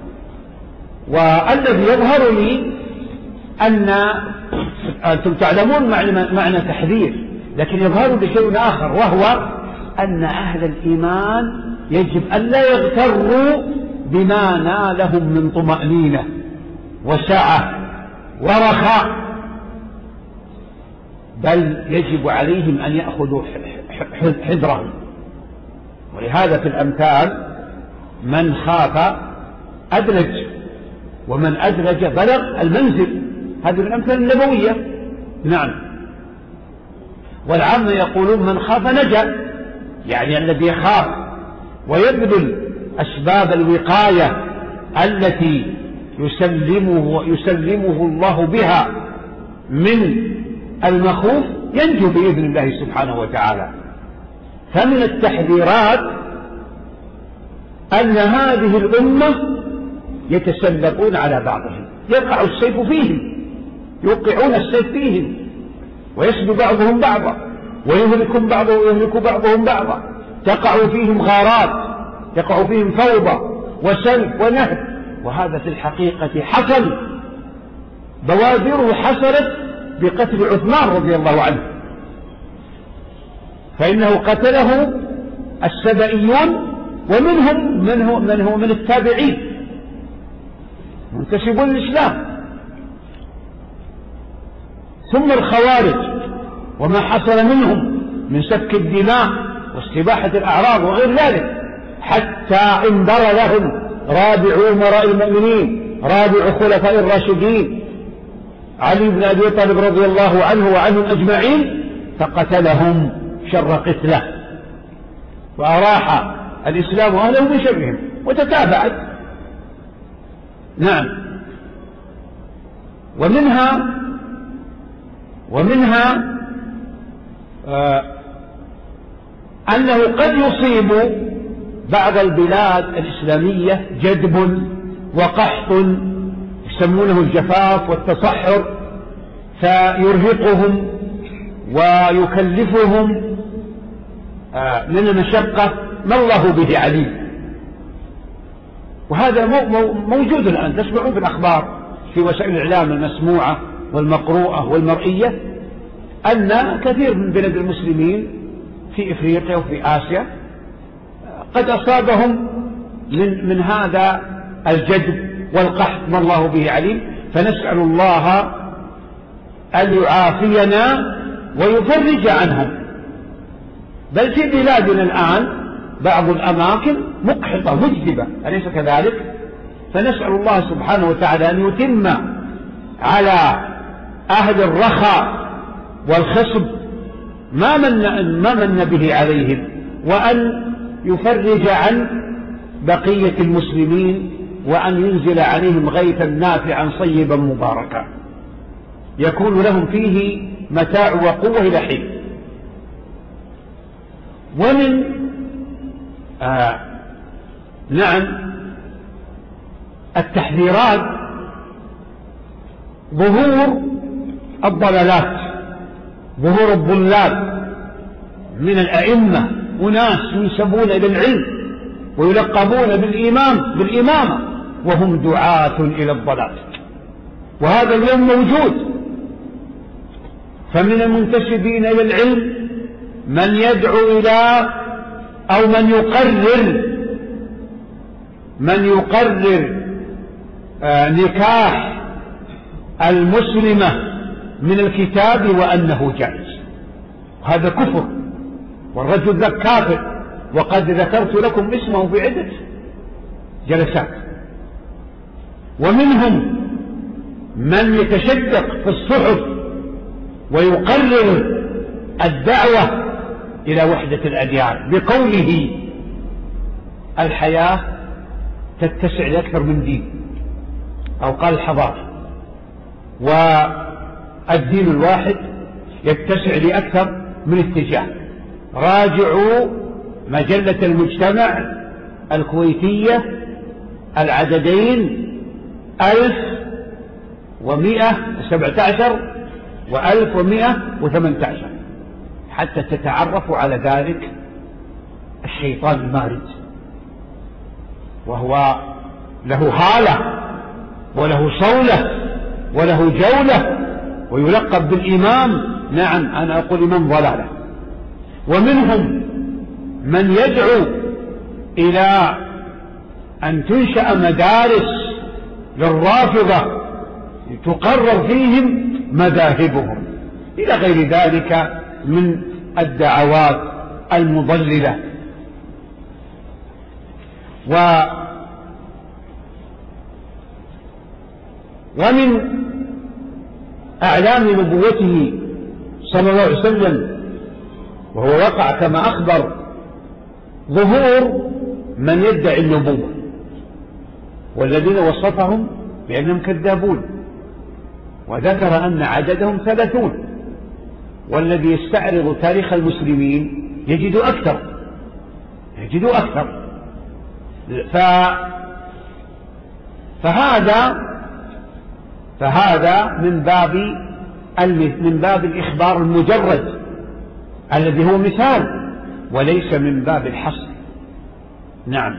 والذي يظهر لي أن أنتم تعلمون معنى تحذير، لكن يظهر لي شيء آخر، وهو أن أهل الإيمان يجب أن لا يغتروا بما نالهم من طمأنينة وسعة ورخاء، بل يجب عليهم أن يأخذوا حذرهم. ولهذا في الأمثال من خاف أدرج، ومن أدرج بلغ المنزل، هذه الأمثال النبوية. نعم. والعامة يقولون من خاف نجا، يعني الذي يخاف ويبذل أسباب الوقاية التي يسلمه, يسلمه الله بها من المخوف ينجو بإذن الله سبحانه وتعالى. فمن التحذيرات أن هذه الأمة يتسلقون على بعضهم، يقع السيف فيهم، يوقعون السيف فيهم، ويسبي بعضهم بعضا، ويهلك بعضهم ويهلك بعضهم بعضا، تقع فيهم غارات، يقع فيهم فوضى وسلب ونهب. وهذا في الحقيقة حصل، بوادره حصلت بقتل عثمان رضي الله عنه، فإنه قتله السبئيون، ومنهم من هو من, هو من التابعين منتسبون للإسلام. ثم الخوارج وما حصل منهم من سفك الدماء واستباحة الأعراض وغير ذلك، حتى انبر لهم رابع أمراء المؤمنين، رابع خلفاء الراشدين علي بن أبي طالب رضي الله عنه وعنهم أجمعين، فقتلهم شر قتله، وأراح الإسلام أهله من شرهم، وتتابعت. نعم. ومنها ومنها آه أنه قد يصيب بعض البلاد الإسلامية جدب وقحط يسمونه الجفاف والتصحر، فيرهقهم ويكلفهم آه من المشقة ما الله به عليم. وهذا موجود الآن، تسمعون في الأخبار في وسائل الإعلام المسموعة والمقروءة والمرئية أن كثير من بلاد المسلمين في إفريقيا وفي آسيا قد أصابهم من, من هذا الجدب والقحط ما الله به عليم. فنسأل الله أن يعافينا ويفرج عنها. بل في بلادنا الآن بعض الأماكن مقحطة مجذبة، أليس كذلك؟ فنسأل الله سبحانه وتعالى أن يتم على أهل الرخاء والخصب ما من, ما من به عليهم، وأن يفرج عن بقية المسلمين، وأن ينزل عليهم غيثا نافعا صيبا مباركا يكون لهم فيه متاع وقوة إلى حين. ومن آه نعم، التحذيرات ظهور الضلالات، ظهور الضلال من الأئمة، أناس ينسبون إلى العلم ويلقبون بالإمام بالإمامة وهم دعاة إلى الضلال، وهذا اليوم موجود. فمن المنتسبين إلى العلم من يدعو إلى أو من يقرر من يقرر آه نكاح المسلمة من الكتاب وأنه جائز، هذا كفر، والرجل ذا كافر، وقد ذكرت لكم اسمه في عدة جلسات. ومنهم من يتشدق في الصحف ويقرر الدعوة إلى وحدة الأديان بقوله الحياة تتسع لأكثر من دين، أو قال الحضارة، والدين الواحد يتسع لأكثر من اتجاه. راجعوا مجلة المجتمع الكويتية العددين ألف ومئة وسبعة عشر وألف ومئة وثمانية عشر حتى تتعرفوا على ذلك الشيطان المارد، وهو له هالة وله صولة وله جولة ويلقب بالإمام. نعم، أنا أقول إمام ضلالة. ومنهم من يدعو إلى أن تنشأ مدارس للرافضة تقرر فيهم مذاهبهم إلى غير ذلك من الدعوات المضللة. و ومن أعلام نبوته صلى الله عليه وسلم، وهو وقع كما أخبر، ظهور من يدعي النبوة، والذين وصفهم بأنهم كذابون، وذكر أن عددهم ثلاثون، والذي يستعرض تاريخ المسلمين يجد أكثر يجد أكثر ف... فهذا فهذا من باب من باب الإخبار المجرد الذي هو مثال، وليس من باب الحصر. نعم.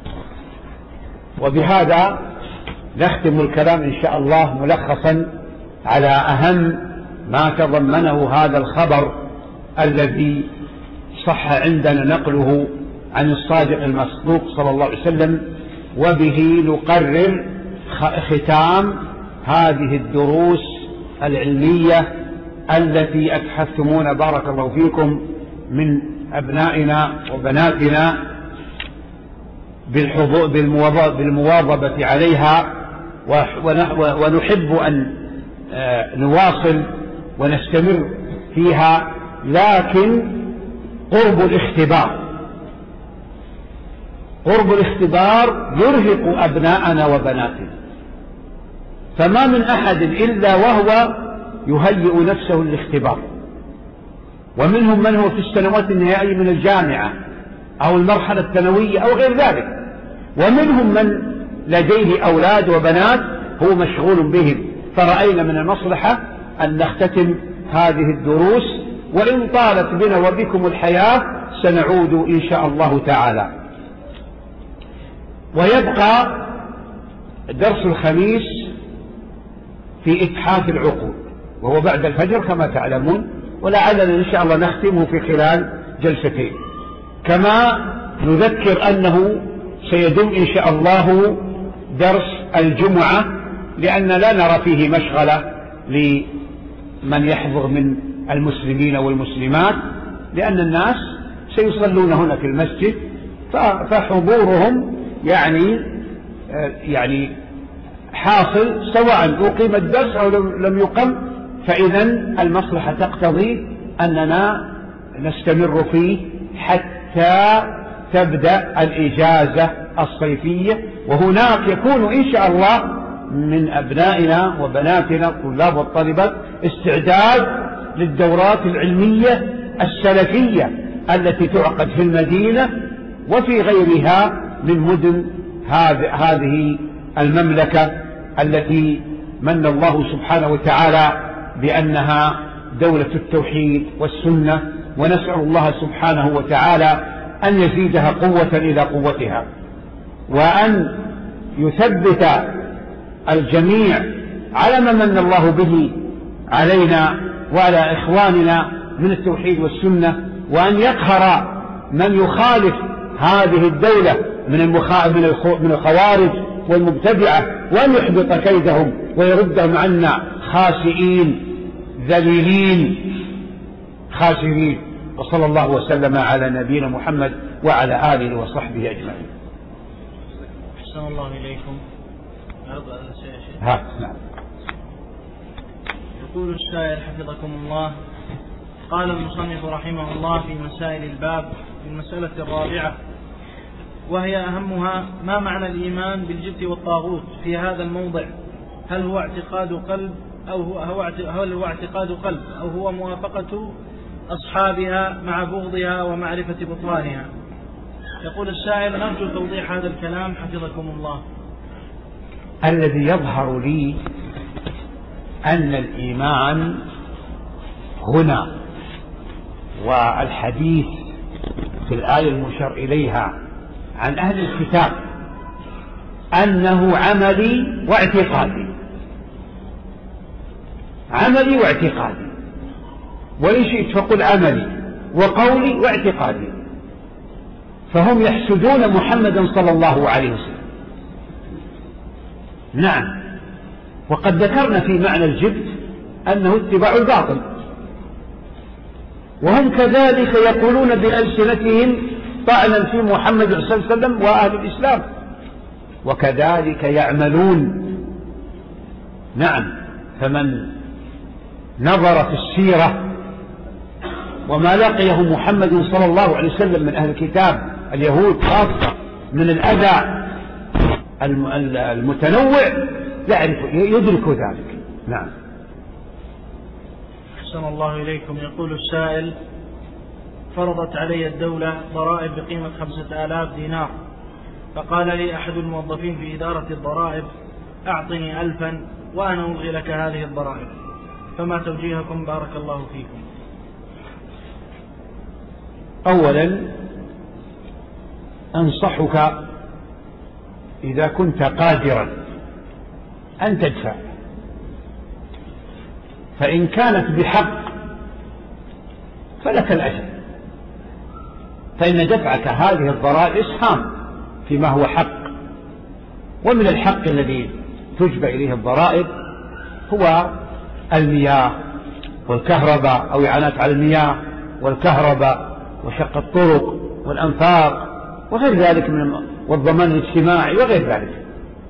وبهذا نختم الكلام إن شاء الله ملخصا على أهم ما تضمنه هذا الخبر الذي صح عندنا نقله عن الصادق المصدوق صلى الله عليه وسلم، وبه نقرر ختام هذه الدروس العلمية التي أتحفتمون بارك الله فيكم من أبنائنا وبناتنا بالمواظبة عليها، ونحب أن نواصل ونستمر فيها، لكن قرب الاختبار قرب الاختبار يرهق أبناءنا وبناتنا، فما من أحد إلا وهو يهيئ نفسه للاختبار. ومنهم من هو في السنوات النهائية من الجامعة أو المرحلة الثانوية أو غير ذلك، ومنهم من لديه أولاد وبنات هو مشغول بهم. فرأينا من المصلحة أن نختتم هذه الدروس، وإن طالت بنا وبكم الحياة سنعود إن شاء الله تعالى. ويبقى درس الخميس في إتحاف العقول، وهو بعد الفجر كما تعلمون، ولعلنا إن شاء الله نختمه في خلال جلستين. كما نذكر أنه سيدوم إن شاء الله درس الجمعة، لأن لا نرى فيه مشغلة لمن يحضر من المسلمين والمسلمات، لأن الناس سيصلون هنا في المسجد، فحضورهم يعني يعني حاصل سواء أقيم الدرس أو لم يقم. فإذا المصلحة تقتضي أننا نستمر فيه حتى تبدأ الإجازة الصيفية، وهناك يكون إن شاء الله من أبنائنا وبناتنا الطلاب والطالبات استعداد للدورات العلمية السلفية التي تعقد في المدينة وفي غيرها من مدن هذه المملكة التي من الله سبحانه وتعالى بأنها دولة التوحيد والسنة، ونسأل الله سبحانه وتعالى أن يزيدها قوة إلى قوتها، وأن يثبت الجميع على ما من الله به علينا وعلى إخواننا من التوحيد والسنة، وأن يقهر من يخالف هذه الدولة من الخوارج والمبتدعة، وأن يحبط كيدهم ويردهم عنا خاسئين ذليلين خاسرين. وصلى الله وسلم على نبينا محمد وعلى آله وصحبه أجمعين. أحسن الله إليكم. ها نعم. يقول السائل حفظكم الله: قال المصنف رحمه الله في مسائل الباب في المسألة الرابعة وهي أهمها: ما معنى الإيمان بالجبت والطاغوت في هذا الموضع؟ هل هو اعتقاد قلب أو هو هل هو اعتقاد قلب أو هو موافقة أصحابها مع بغضها ومعرفة بطلانها؟ يقول السائل: نرجو توضيح هذا الكلام حفظكم الله. الذي يظهر لي أن الإيمان هنا والحديث في الآية المشار إليها عن أهل الكتاب أنه عملي واعتقادي، عملي واعتقادي، وإن شئت فقل عملي وقولي واعتقادي. فهم يحسدون محمدا صلى الله عليه وسلم. نعم، وقد ذكرنا في معنى الجبت أنه اتباع الباطل، وهم كذلك يقولون بألسنتهم طعنا في محمد صلى الله عليه وسلم وأهل الإسلام، وكذلك يعملون. نعم، فمن نظر في السيرة وما لقيه محمد صلى الله عليه وسلم من أهل الكتاب اليهود خاصة من الأذى المتنوع يعرف يدرك ذلك. نعم. أحسن الله إليكم. يقول السائل: فرضت علي الدولة ضرائب بقيمة خمسة آلاف دينار، فقال لي أحد الموظفين في إدارة الضرائب: أعطني ألفا وأنا ألغي لك هذه الضرائب، فما توجيهكم بارك الله فيكم؟ أولا أنصحك إذا كنت قادرا أن تدفع، فإن كانت بحق فلك الأجر، فإن دفعك هذه الضرائب إسهام فيما هو حق. ومن الحق الذي تجبى إليه الضرائب هو المياه والكهرباء أو إعانات على المياه والكهرباء وشق الطرق والأنفاق وغير ذلك من والضمان الاجتماعي وغير ذلك.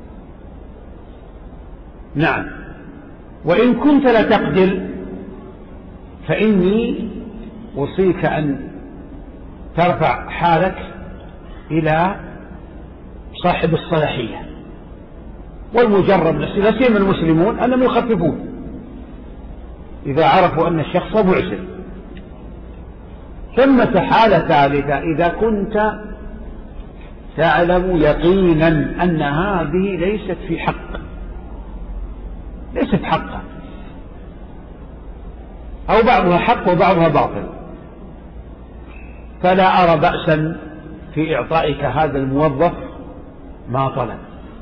نعم. وإن كنت لا تقدر فإني أوصيك أن ترفع حالك إلى صاحب الصلاحية والمجرب، لا سيما المسلمون أنهم يخففون إذا عرفوا أن الشخص معسر. ثمة حالة ثالثة: إذا كنت تعلم يقينا أن هذه ليست في حق، ليست حقا، أو بعضها حق وبعضها باطل، فلا أرى بأسا في إعطائك هذا الموظف ما طلب،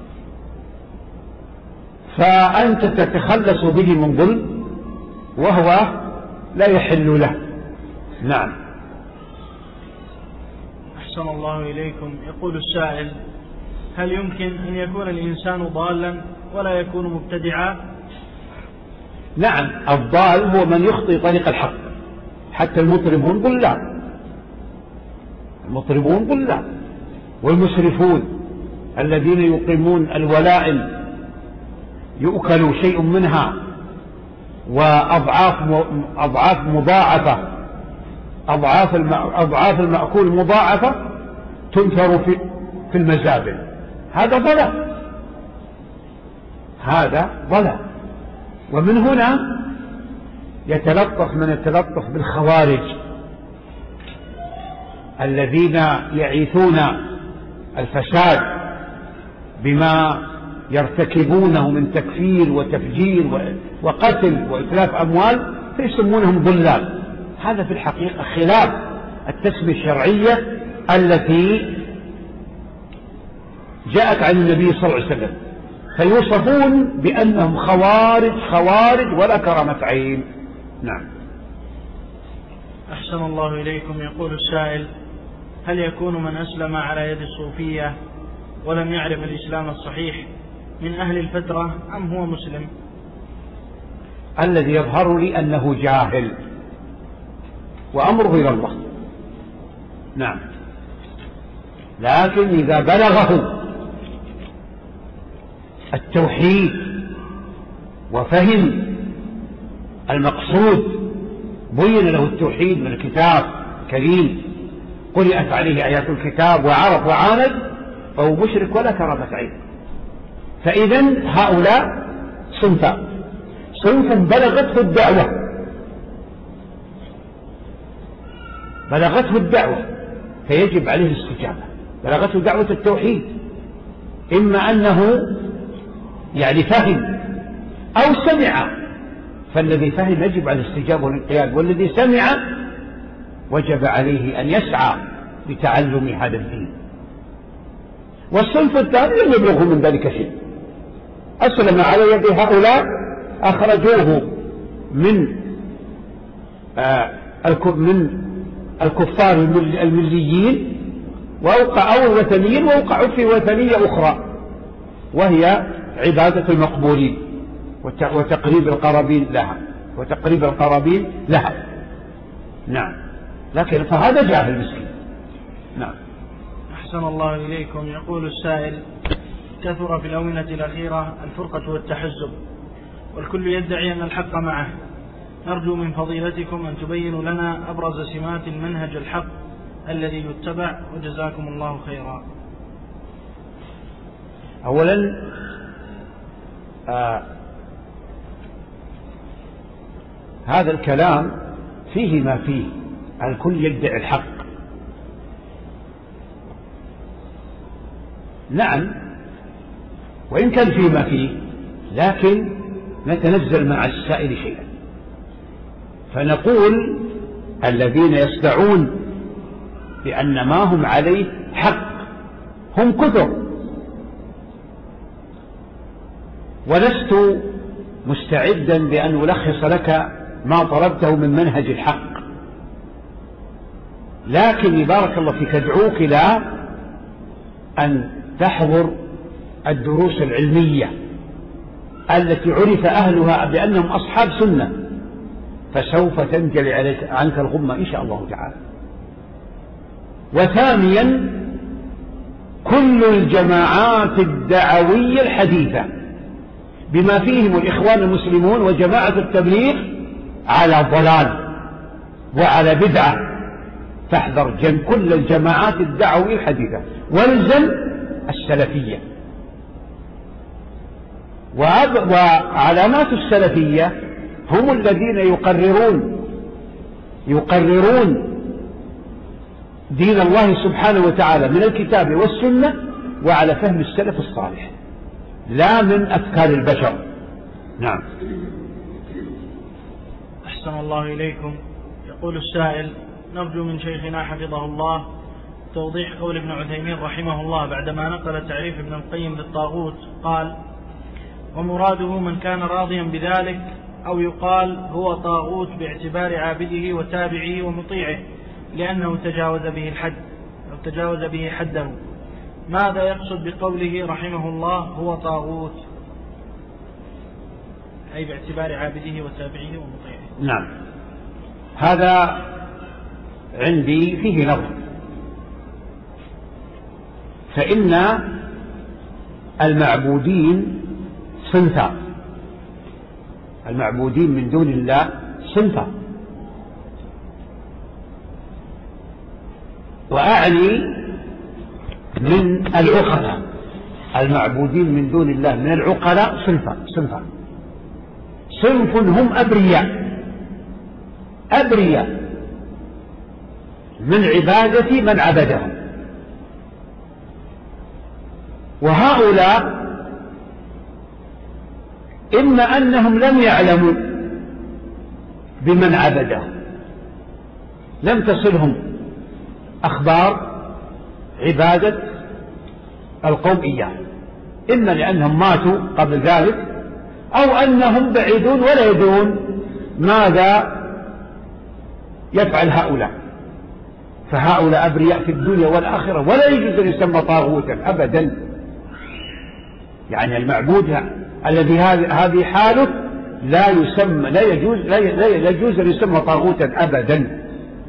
فأنت تتخلص به من ظلم وهو لا يحل له. نعم. أحسن الله إليكم. يقول السائل: هل يمكن أن يكون الإنسان ضالا ولا يكون مبتدعا؟ نعم، الضال هو من يخطي طريق الحق، حتى المطربون ضلال، المطربون ضلال، والمسرفون الذين يقيمون الولائم يؤكل شيء منها وأضعاف أضعاف مضاعفة، أضعاف أضعاف المأكول مضاعفة تنثر في في المزابل. هذا ضلال، هذا ضلال. ومن هنا يتلطف من يتلطف بالخوارج الذين يعيثون الفساد بما يرتكبونه من تكفير وتفجير وقتل وإتلاف أموال فيسمونهم ضلال. هذا في الحقيقة خلاف التسمية الشرعية التي جاءت عن النبي صلى الله عليه وسلم، فيوصفون بأنهم خوارج خوارج ولا كرامة عين. نعم. أحسن الله إليكم. يقول السائل: هل يكون من أسلم على يد الصوفية ولم يعرف الإسلام الصحيح من أهل الفترة أم هو مسلم؟ الذي يظهر لي أنه جاهل وأمره إلى الله. نعم. لكن إذا بلغه التوحيد وفهم المقصود، بين له التوحيد من الكتاب الكريم، قرأت عليه آيات الكتاب وعرف وعاند، فهو مشرك ولا كرامة عين. فإذن هؤلاء صنفان: صنف بلغته الدعوة بلغته الدعوة فيجب عليه الاستجابة، بلغته دعوة التوحيد، إما أنه يعني فهم أو سمع، فالذي فهم يجب على الاستجابة والانقياد، والذي سمع وجب عليه أن يسعى لتعلم هذا الدين. والصنف الثاني لم يبلغه من ذلك شيء، أسلم على يد هؤلاء، أخرجوه من آه من الكفار المليين وأوقعوا الوثنيين وأوقعوا في وثنية أخرى، وهي عبادة المقبولين وتقريب القرابين لها وتقريب القرابين لها. نعم. لكن فهذا جاهل مسكين. نعم. أحسن الله إليكم. يقول السائل: كثر في الآونة الأخيرة الفرقة والتحزب، والكل يدعي أن الحق معه، نرجو من فضيلتكم أن تبينوا لنا أبرز سمات المنهج الحق الذي يتبع، وجزاكم الله خيرا. أولا آه هذا الكلام فيه ما فيه، الكل يدعي الحق. نعم، وإن كان فيه ما فيه، لكن نتنزل مع السائل شيئا، فنقول الذين يستعون بأن ما هم عليه حق هم كثر، ولست مستعدا بأن ألخص لك ما طلبته من منهج الحق، لكن بارك الله فيك أدعوك إلى أن تحضر الدروس العلمية التي عرف أهلها بأنهم أصحاب سنة، فسوف تنجلي عنك الغمة إن شاء الله تعالى. وثانيا، كل الجماعات الدعوية الحديثة بما فيهم الإخوان المسلمون وجماعة التبليغ على ضلال وعلى بدعة، فاحذر جن كل الجماعات الدعوية الحديثة، والزم السلفية. وعلامات السلفية هم الذين يقررون يقررون دين الله سبحانه وتعالى من الكتاب والسنة وعلى فهم السلف الصالح، لا من أفكار البشر. نعم. أحسن الله إليكم. يقول السائل: نرجو من شيخنا حفظه الله توضيح قول ابن عثيمين رحمه الله بعدما نقل تعريف ابن القيم للطاغوت، قال: ومراده من كان راضيا بذلك، أو يقال هو طاغوت باعتبار عابده وتابعه ومطيعه لأنه تجاوز به الحد أو تجاوز به حده. ماذا يقصد بقوله رحمه الله هو طاغوت؟ أي باعتبار عابده وتابعه ومطيعه. نعم، هذا عندي فيه نظر، فإن المعبودين صنفان، المعبودين من دون الله صنفان، وأعني من العقلاء، المعبودين من دون الله من العقلاء صنفان صنفان صنف هم أبرياء أبرياء من عبادة من عبدهم، وهؤلاء إما أنهم لم يعلموا بمن عبده، لم تصلهم أخبار عبادة القوم إياه، إما لأنهم ماتوا قبل ذلك أو أنهم بعيدون ولا يدرون ماذا يفعل هؤلاء، فهؤلاء أبرياء في الدنيا والآخرة ولا يجوز أن يسمى طاغوتا أبدا. يعني المعبود الذي هذه حاله لا يسمى، لا يجوز لا يجوز أن يسمى طاغوتا أبدا.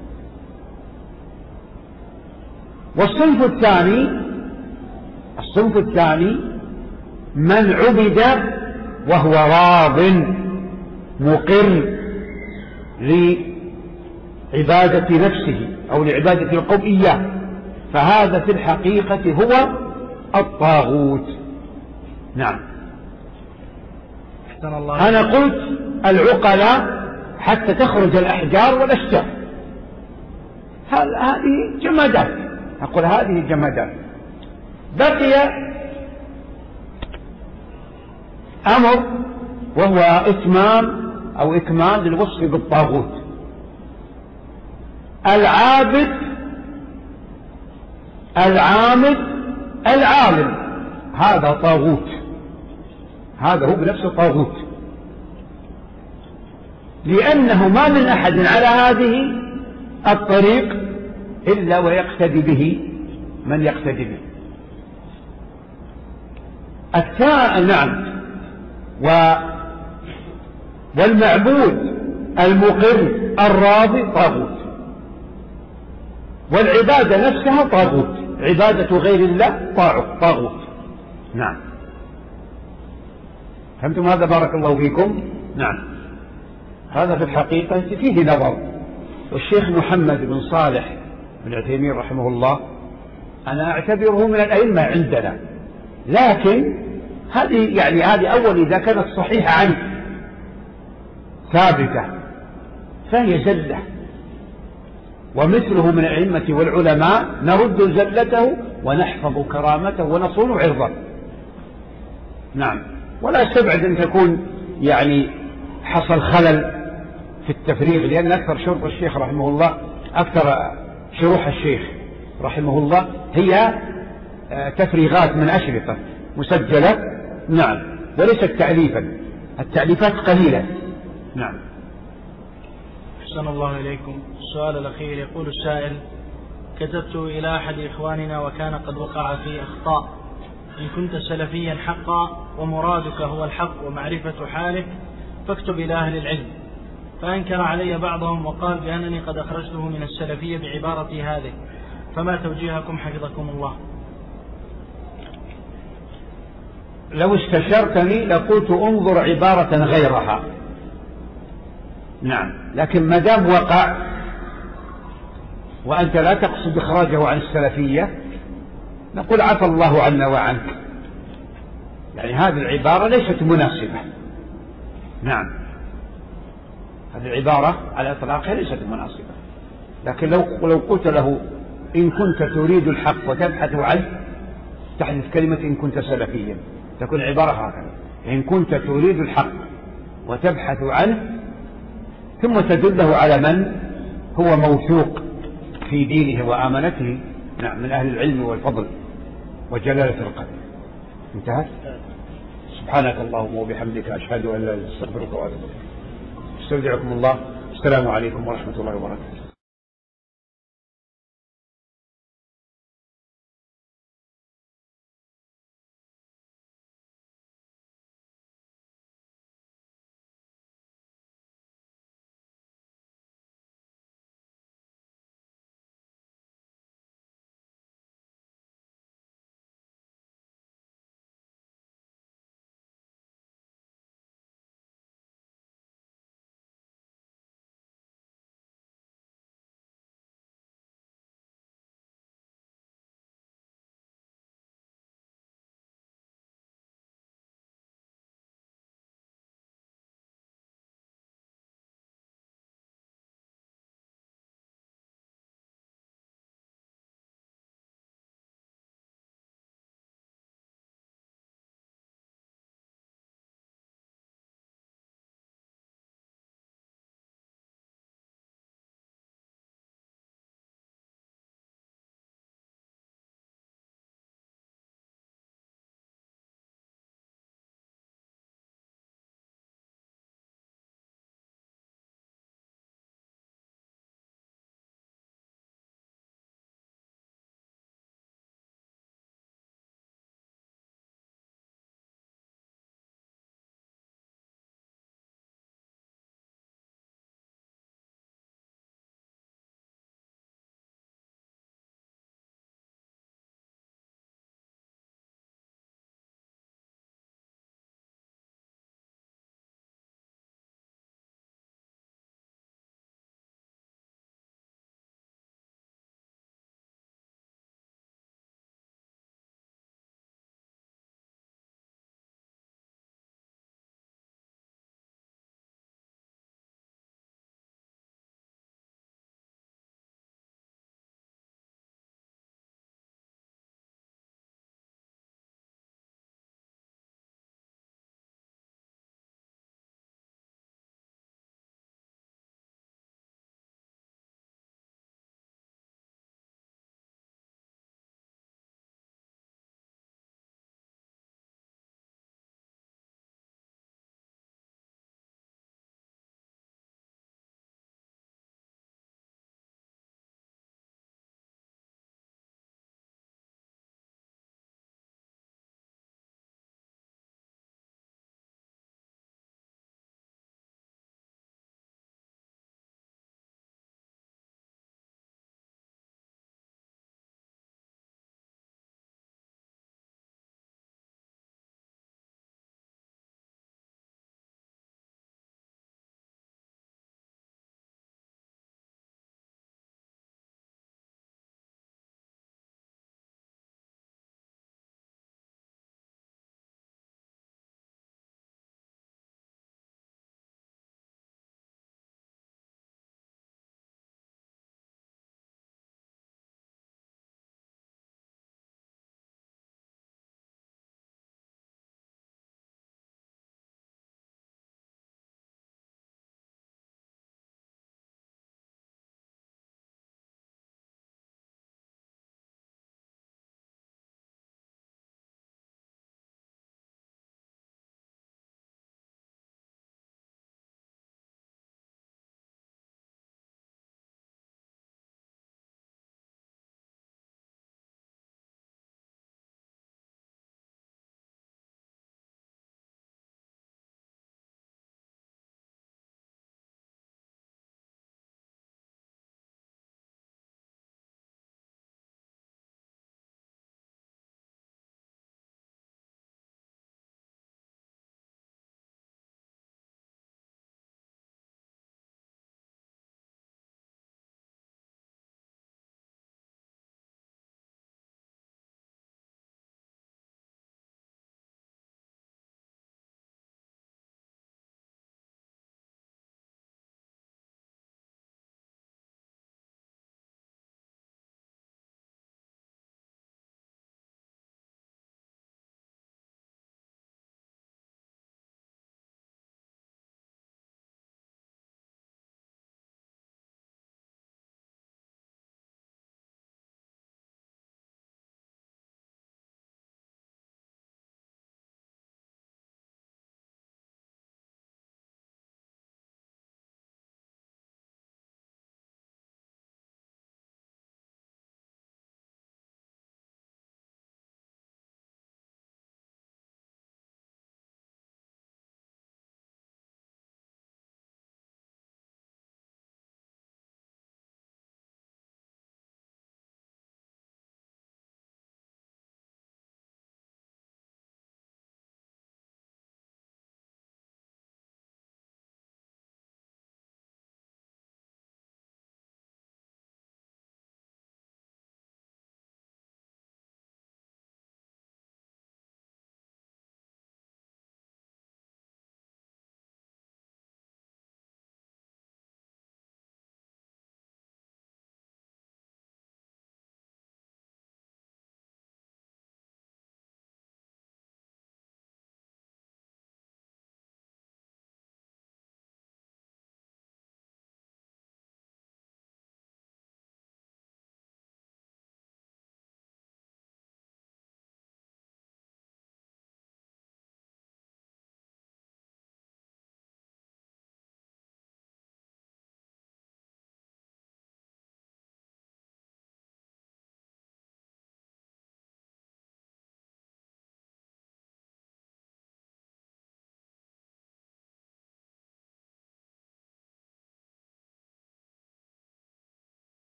والصنف الثاني الصنف الثاني من عبد وهو راض مقر لعبادة نفسه أو لعبادة القوم إياه، فهذا في الحقيقة هو الطاغوت. نعم. أنا قلت العقلاء حتى تخرج الأحجار والأشجار، هذه جمادات، أقول هذه جمادات. بقي أمر وهو إتمام أو إكمال للوصف بالطاغوت. العابد العامد العالم هذا طاغوت، هذا هو بنفسه طاغوت، لأنه ما من أحد على هذه الطريق إلا ويقتدي به من يقتدي به. الثاء نعم. و والمعبود المقر الراضي طاغوت، والعبادة نفسها طاغوت، عبادة غير الله طاغوت. نعم. فهمتم هذا؟ بارك الله فيكم. نعم. هذا في الحقيقة فيه نظر. والشيخ محمد بن صالح بن عثيمين رحمه الله أنا أعتبره من الأئمة عندنا، لكن هذه يعني هذه أول إذا كانت صحيحة عنه ثابتة فهي زلة، ومثله من الأئمة والعلماء نرد زلته ونحفظ كرامته ونصون عرضه. نعم. ولا استبعد أن تكون يعني حصل خلل في التفريغ، لأن أكثر شروح الشيخ رحمه الله أكثر شروح الشيخ رحمه الله هي تفريغات من أشرطة مسجلة. نعم. وليست تأليفا، التأليفات قليلة. نعم. أحسن الله إليكم. السؤال الأخير يقول السائل: كتبت إلى أحد إخواننا وكان قد وقع في أخطاء، إن كنت سلفيا حقا ومرادك هو الحق ومعرفة حالك فاكتب إلى أهل العلم، فأنكر علي بعضهم وقال بأنني قد أخرجته من السلفية بعبارتي هذه، فما توجيهكم حفظكم الله؟ لو استشرتني لقلت انظر عبارة غيرها. نعم. لكن ما دام وقع وأنت لا تقصد إخراجه عن السلفية نقول عفى الله عنا وعنك، يعني هذه العبارة ليست مناسبة. نعم. هذه العبارة على إطلاقها ليست مناسبة، لكن لو لو قلت له إن كنت تريد الحق وتبحث عنه تحدث كلمة إن كنت سلفيا، تكون عبارة هكذا: إن كنت تريد الحق وتبحث عنه، ثم تدله على من هو موثوق في دينه وآمنته. نعم. من أهل العلم والفضل وجلالة القدر. انتهت. سبحانك اللهم وبحمدك أشهد أن لا إله إلا أنت أستغفرك وأتوب إليك. استودعكم الله. السلام عليكم ورحمة الله وبركاته.